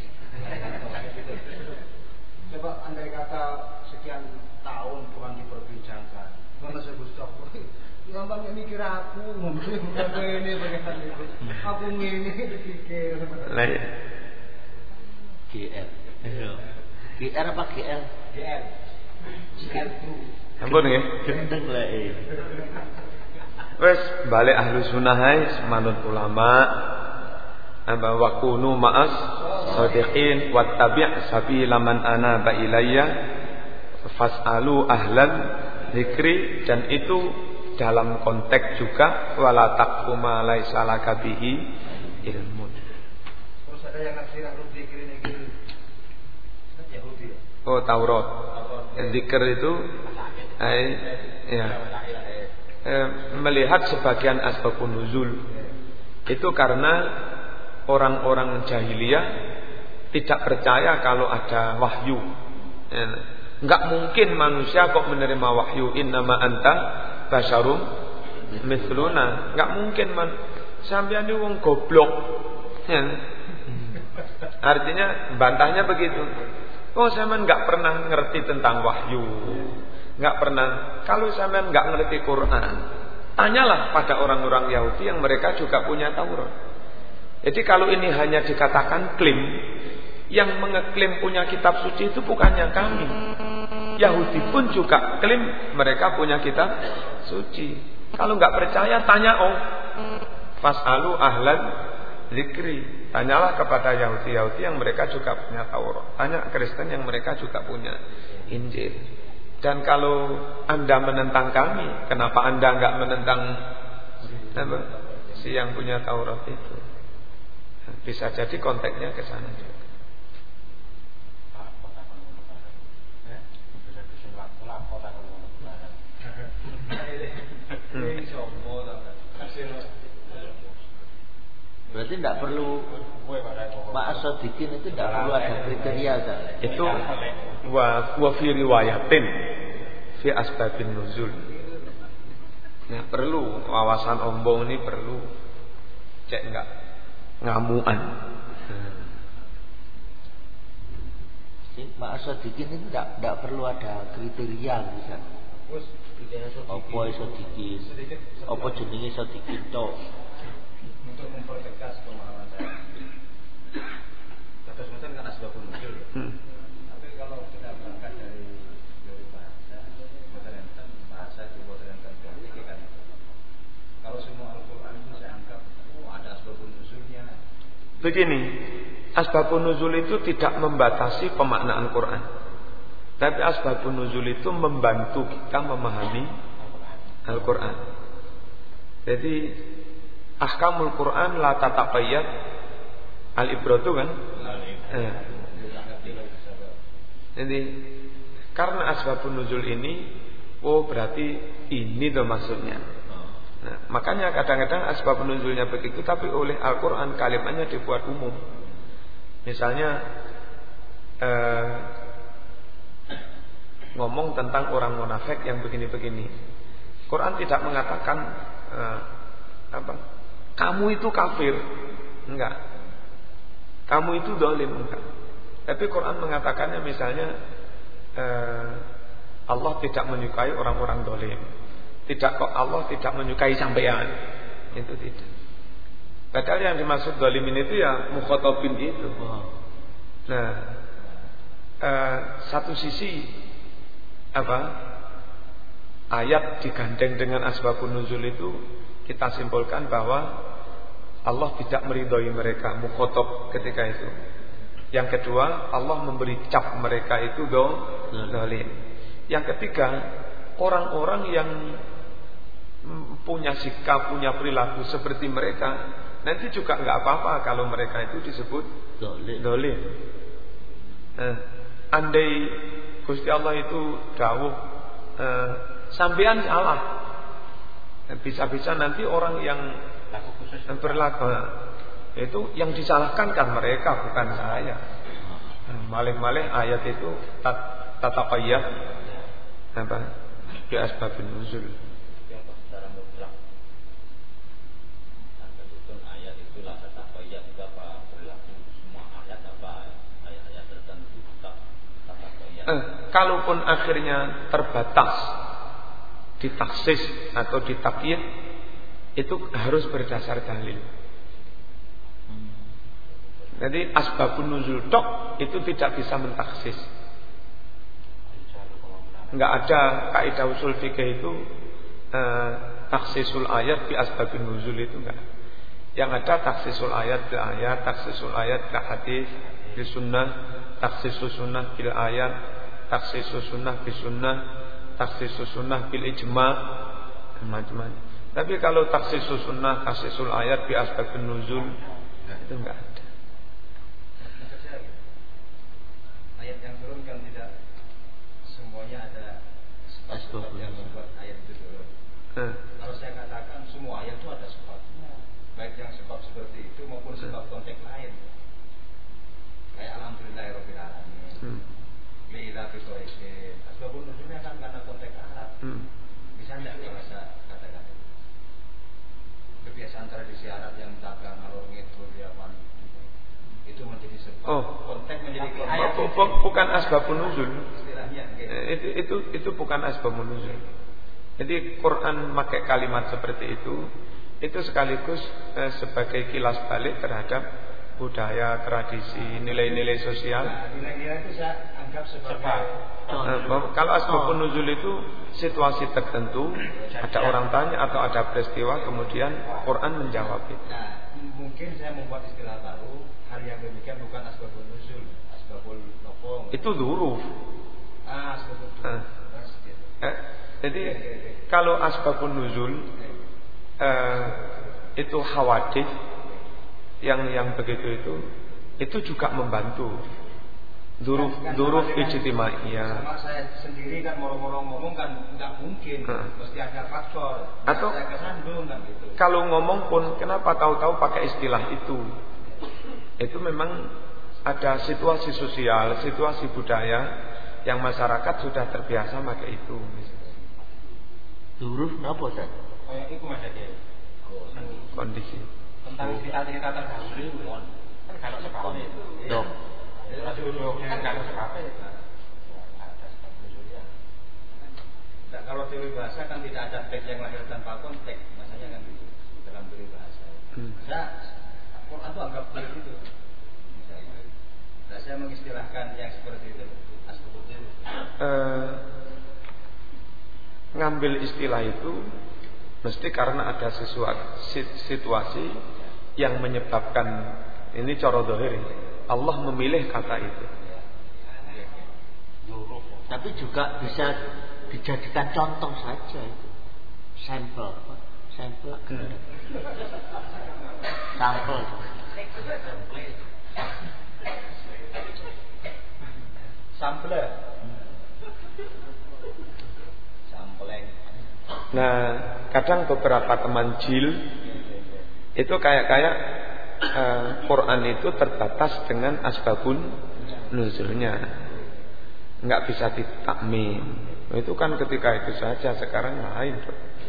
Coba andai kata sekian tahun Tuhan diperbincangkan, mana saya Gustav? Gampangnya mikir aku, ngomong aku ini bagaimana itu, aku ini dipikir. Lah G R. G R apa G L? G R. G R itu. Ampun nggih. Gendeng lah eh. Wes balik ahlu sunnah hai manut ulama apa wa kunu ma'as shadiqin wattabi' sabila man anaba ilayya fas'alu ahlan dzikri, dan itu dalam konteks juga wala taquma laisa laka bihi ilmun. Terus ada yang nafsir al dzikir ini gitu. Yahudi. Oh, Taurat. Zikir itu ai ya. Eh, melihat sebagian asbabun nuzul itu karena orang-orang jahiliyah tidak percaya kalau ada wahyu. Enggak mungkin manusia kok menerima wahyu, innama anta basyarum mithluna. Enggak mungkin man sampeyan iki wong goblok. Ya. Artinya bantahnya begitu. Oh, sampean enggak pernah ngerti tentang wahyu. Enggak pernah. Kalau sampean enggak ngerti Quran, tanyalah pada orang-orang Yahudi yang mereka juga punya Taurat. Jadi kalau ini hanya dikatakan klaim, Yang mengeklaim punya kitab suci itu bukannya kami. Yahudi pun juga klaim mereka punya kitab suci. Kalau nggak percaya tanya oh. Fas'alu ahlan zikri. Tanyalah kepada Yahudi-Yahudi yang mereka juga punya Taurat. Tanya Kristen yang mereka juga punya Injil. Dan kalau Anda menentang kami, kenapa Anda nggak menentang apa? Si yang punya Taurat itu? Bisa jadi konteksnya ke sana juga. Berarti tidak perlu ma'asodikin itu tidak perlu ada kriteria kan? Itu wa wa fi riwayatin fi asbabin nuzul. Nah, perlu wawasan ombong ini perlu cek enggak ngamuan. Ma'asodikin itu tidak tidak perlu ada kriteria bisa. Apa iso dikin? Apa jenenge iso dikin tok? Untuk mempertegas pemahaman saya. Terus mungkin karena sebab muncul. Hmm. Tapi kalau kita berangkat dari dari bahasa, modern bahasa itu modern politik kan. Kalau semua Al-Qur'an itu saya anggap oh ada asbabun nuzulnya. Begini, asbabun nuzul itu tidak membatasi pemaknaan Quran. Tapi asbabun nuzul itu membantu kita memahami Al-Quran. Jadi ahkamul Quran la tataqayyad al-ibratu kan? Eh. Jadi karena asbabun nuzul ini, oh berarti ini tuh maksudnya. Nah, makanya kadang-kadang asbabun nuzulnya begitu, tapi oleh Al-Quran kalimatnya dibuat umum. Misalnya eh, ngomong tentang orang munafik yang begini-begini. Quran tidak mengatakan eh, apa? Kamu itu kafir, enggak. Kamu itu dolim, enggak. Tapi Quran mengatakannya misalnya eh, Allah tidak menyukai orang-orang dolim. Tidak kok Allah tidak menyukai sampean. Itu tidak. Padahal yang dimaksud dolimin itu ya mukhatabin itu. Nah, eh, satu sisi apa? Ayat digandeng dengan asbabun nuzul itu kita simpulkan bahwa Allah tidak meridhoi mereka mukhatab ketika itu. Yang kedua, Allah memberi cap mereka itu dolim. Yang ketiga, orang-orang yang punya sikap, punya perilaku seperti mereka, nanti juga nggak apa-apa kalau mereka itu disebut dolim. Nah, andai Gusti Allah itu dawuh eh, sampean salah, bisa-bisa nanti orang yang berlaku itu yang disalahkan kan mereka, bukan saya. Malih-malih ayat itu tataqayyad apa? Bi asbabun nuzul. Eh, kalaupun akhirnya terbatas ditaksis atau ditakyid, itu harus berdasar dalil. Jadi asbabun nuzul tok itu tidak bisa mentaksis. Enggak ada kaidah usul fikih itu eh, taksisul ayat bi asbabun nuzul itu enggak. Yang ada taksisul ayat bil ayat, taksisul ayat bil hadis, bil sunnah, taksisul sunnah bil ayat, taksisus sunnah bil sunnah, taksisus sunnah bil ijma, macam-macam. Tapi kalau taksisus sunnah, taksisul ayat bi asbabun nuzul itu enggak ada. Ayat yang turun kan tidak semuanya ada sebab yang membuat ayat itu turun. Hmm. Kalau saya katakan semua ayat itu ada sebabnya, baik yang sebab seperti itu maupun sebab konteks lain. Kayak alhamdulillahirabbil alamin. Hmm. Bila fitoisin, asbabun nuzulnya kan karena konteks Arab. Hmm. Bisa enggak bahasa katakan kebiasaan tradisi Arab yang dagang alur ngidul Yaman itu menjadi sebab, oh. Konteks menjadi ayat. Bukan asbabun nuzul. Istilahnya gitu. Itu itu itu bukan asbabun nuzul. Jadi Quran pakai kalimat seperti itu itu sekaligus eh, sebagai kilas balik terhadap budaya, tradisi, nilai-nilai sosial. Nah, nilai-nilai itu saya anggap sebagai Nah, kalau asbabun nuzul itu situasi tertentu, ada orang tanya atau ada peristiwa, kemudian Quran menjawab itu. Nah, mungkin saya membuat istilah baru, hal yang demikian bukan asbabun nuzul, asbabul nopong. Itu dzuruf. Ah, asbabul Nah. Eh, jadi kalau asbabun nuzul eh, itu hawadits yang yang begitu itu itu juga membantu. Duruf duruf ijtimaiyah. Sama saya sendiri kan moro-moro ngomong kan nggak mungkin, hmm. mesti ada faktor. Atau saya kesandung kan gitu. Kalau ngomong pun kenapa tahu-tahu pakai istilah itu? Itu memang ada situasi sosial, situasi budaya yang masyarakat sudah terbiasa pakai itu. Duruf napa, Ustaz? Kayak iku Mas Ade. Kondisi. Tentang cerita-cerita terdahulu kan kalau sekolah itu. Dok. Kan kalau sekolah itu. Nah, kalau teori bahasa kan tidak ada teks yang lahir tanpa konteks, masanya kan gitu dalam teori bahasa. Hmm. Saya Quran itu anggap seperti itu. Nah, saya mengistilahkan yang seperti itu asbabun nuzul. Uh, ngambil istilah itu mesti karena ada sesuatu situasi yang menyebabkan ini cara zahir. Allah memilih kata itu. Tapi juga bisa dijadikan contoh saja itu. Sampel, sampel. Hmm. Sampel. Sampler. Sampling. Nah, kadang beberapa teman jil itu kayak-kayak uh, Quran itu terbatas dengan asbabun nuzulnya, nggak bisa ditakmim. Itu kan ketika itu saja, sekarang lain.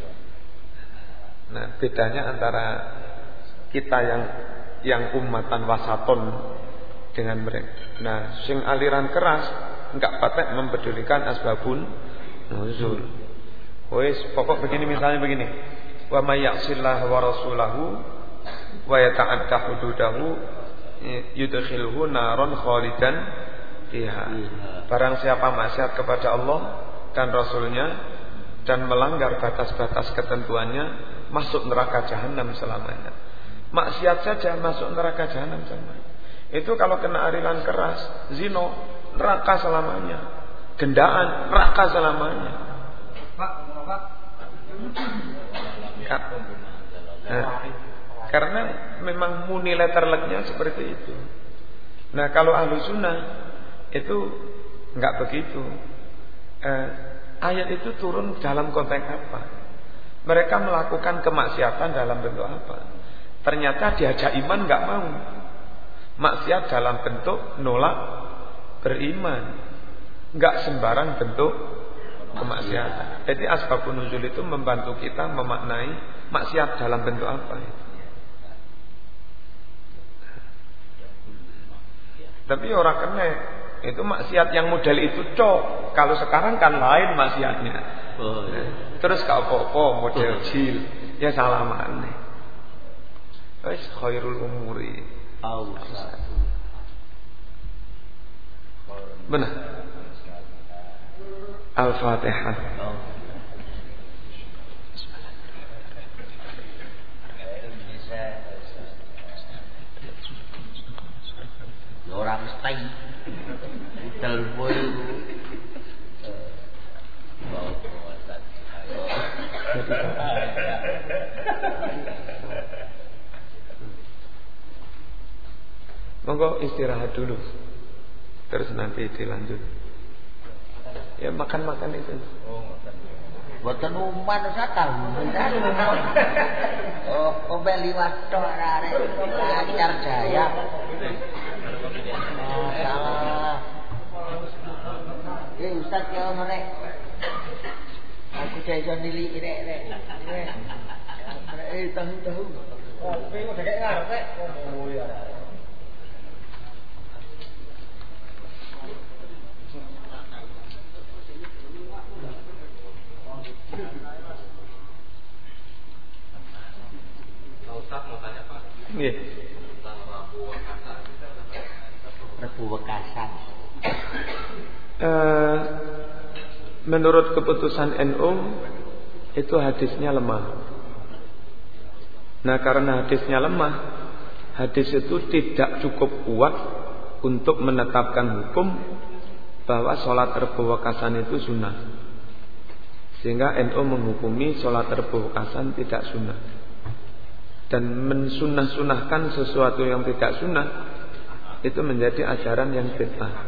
Nah, bedanya antara kita yang yang umatan wasaton dengan mereka. Nah, sing aliran keras nggak patek mempedulikan asbabun nuzul. Wes pokok begini, misalnya begini. Wa may ya'sillah wa rasulahu wa yata'adda hududahu yudkhilhu naron khalidan fiha. Barang siapa maksiat kepada Allah dan Rasulnya dan melanggar batas-batas ketentuannya, masuk neraka jahanam selamanya. Maksiat saja masuk neraka jahanam selamanya. Itu kalau kena arilan keras, zino neraka selamanya, gendaan neraka selamanya. Pak, Pak. Nah, karena memang unilateralnya seperti itu. Nah, kalau ahlu sunnah itu nggak begitu. Eh, ayat itu turun dalam konteks apa? Mereka melakukan kemaksiatan dalam bentuk apa? Ternyata diajak iman nggak mau. Maksiat dalam bentuk nolak beriman, nggak sembarang bentuk kemaksiatan. Jadi asbabun nuzul itu membantu kita memaknai maksiat dalam bentuk apa. Tapi orang kena itu maksiat yang model itu cok. Kalau sekarang kan lain maksiatnya. Oh, iya. Terus kau apa-apa model jil, ya salaman. Wis khairul umuri awsat. Benar. Al-Fatihah. Orang stay udal boy monggo istirahat dulu, terus nanti dilanjut. Ya makan-makan itu. Boten uman sak tahu. Oh, kok beli wadah arek lancar jaya. Masalah. Eh Ustaz ya rek. Aku iso niliki rek rek. Eh tahu-tahu. Kopi kok gak ngarep. Oh ya. Nggih. Tentang lampu warna menurut keputusan N U itu hadisnya lemah. Nah, karena hadisnya lemah, hadis itu tidak cukup kuat untuk menetapkan hukum bahwa sholat terpewekasan itu sunnah. Sehingga N U menghukumi sholat terpewekasan tidak sunnah. Dan mensunah-sunahkan sesuatu yang tidak sunnah itu menjadi ajaran yang bid'ah.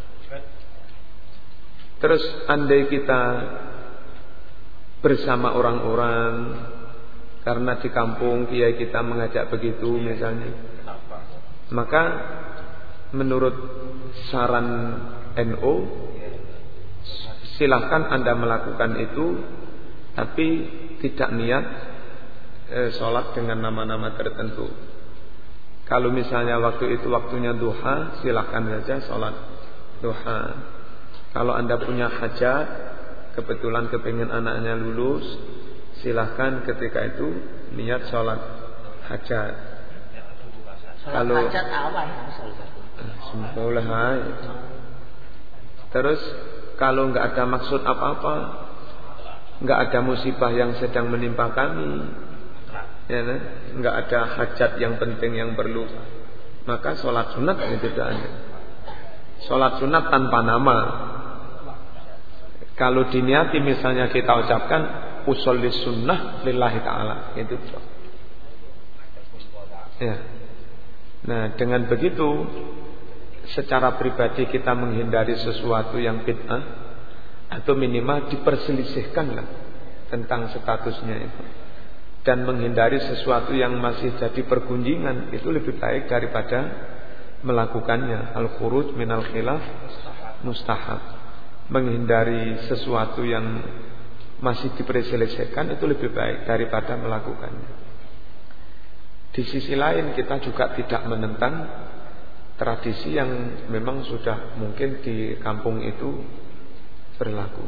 Terus andai kita bersama orang-orang, karena di kampung kiai kita mengajak begitu misalnya, maka menurut saran N U silahkan Anda melakukan itu, tapi tidak niat eh, sholat dengan nama-nama tertentu. Kalau misalnya waktu itu waktunya duha, silahkan saja sholat duha. Kalau Anda punya hajat, kebetulan kepingin anaknya lulus, silahkan ketika itu niat sholat hajat. Sholat Kalau hajat awan boleh. Terus kalau nggak ada maksud apa-apa, nggak ada musibah yang sedang menimpa kami, ya, nggak ada hajat yang penting yang perlu, maka sholat sunat itu tidak ada. Sholat sunat tanpa nama. Kalau diniati misalnya kita ucapkan usolli sunnah lillahi ta'ala, itu ya. Nah, dengan begitu secara pribadi kita menghindari sesuatu yang bid'ah, atau minimal diperselisihkanlah tentang statusnya itu, dan menghindari sesuatu yang masih jadi pergunjingan, itu lebih baik daripada melakukannya. Al-khuruj minal khilaf mustahab. Menghindari sesuatu yang masih diperselisihkan itu lebih baik daripada melakukannya. Di sisi lain kita juga tidak menentang tradisi yang memang sudah mungkin di kampung itu berlaku.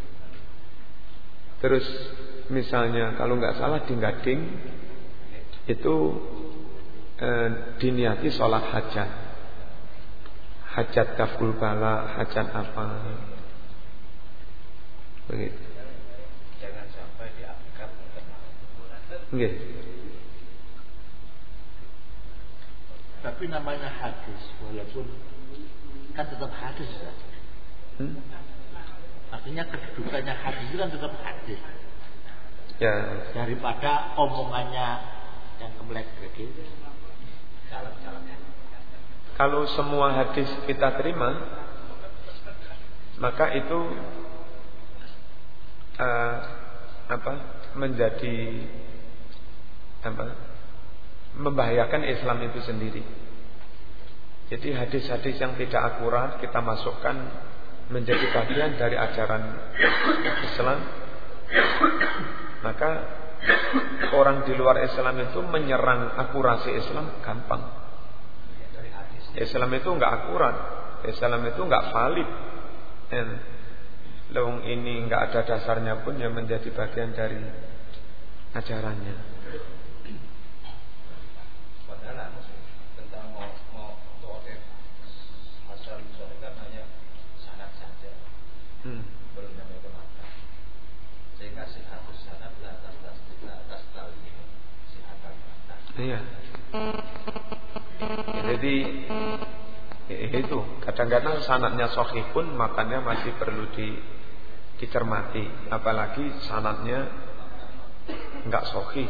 Terus misalnya kalau nggak salah di Gading itu eh, diniati sholat hajat, hajat kaful bala, hajat apa, begitu. Jangan sampai diangkat. Nggih. Tapi namanya hadis, walaupun kan tetap hadis ya. Hmm? Artinya kedudukannya hadis itu kan tetap hadis. Ya. Daripada omongannya yang kemelek begitu. Kalau semua hadis kita terima, maka itu uh, apa? menjadi apa? membahayakan Islam itu sendiri. Jadi hadis-hadis yang tidak akurat kita masukkan menjadi bagian dari ajaran Islam, maka orang di luar Islam itu menyerang akurasi Islam gampang. Islam itu enggak akurat, Islam itu enggak valid. Dan lewung ini enggak ada dasarnya pun yang menjadi bagian dari ajarannya. Tentang mau mau doa asal usulnya kan hanya sanad saja, hmm. belum sampai ke mata. Sehingga sihatus sanad lah atas atas tali sihatan mata. Iya. Ya, jadi itu kadang-kadang sanadnya sahih pun makanya masih perlu di, dicermati, apalagi sanadnya enggak sahih.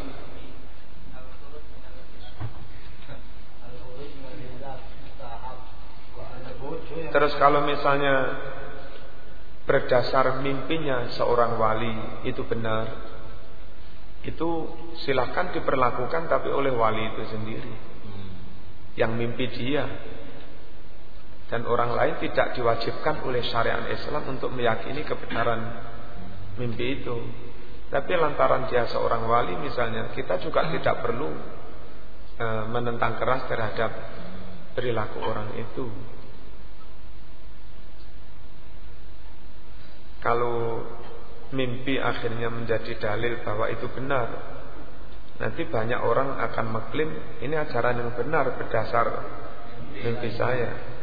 Terus kalau misalnya berdasar mimpinya seorang wali itu benar, itu silahkan diperlakukan, tapi oleh wali itu sendiri yang mimpi dia, dan orang lain tidak diwajibkan oleh syariat Islam untuk meyakini kebenaran mimpi itu. Tapi lantaran dia seorang wali misalnya, kita juga tidak perlu e, menentang keras terhadap perilaku orang itu. Kalau mimpi akhirnya menjadi dalil bahwa itu benar, nanti banyak orang akan mengklaim ini ajaran yang benar berdasar mimpi saya.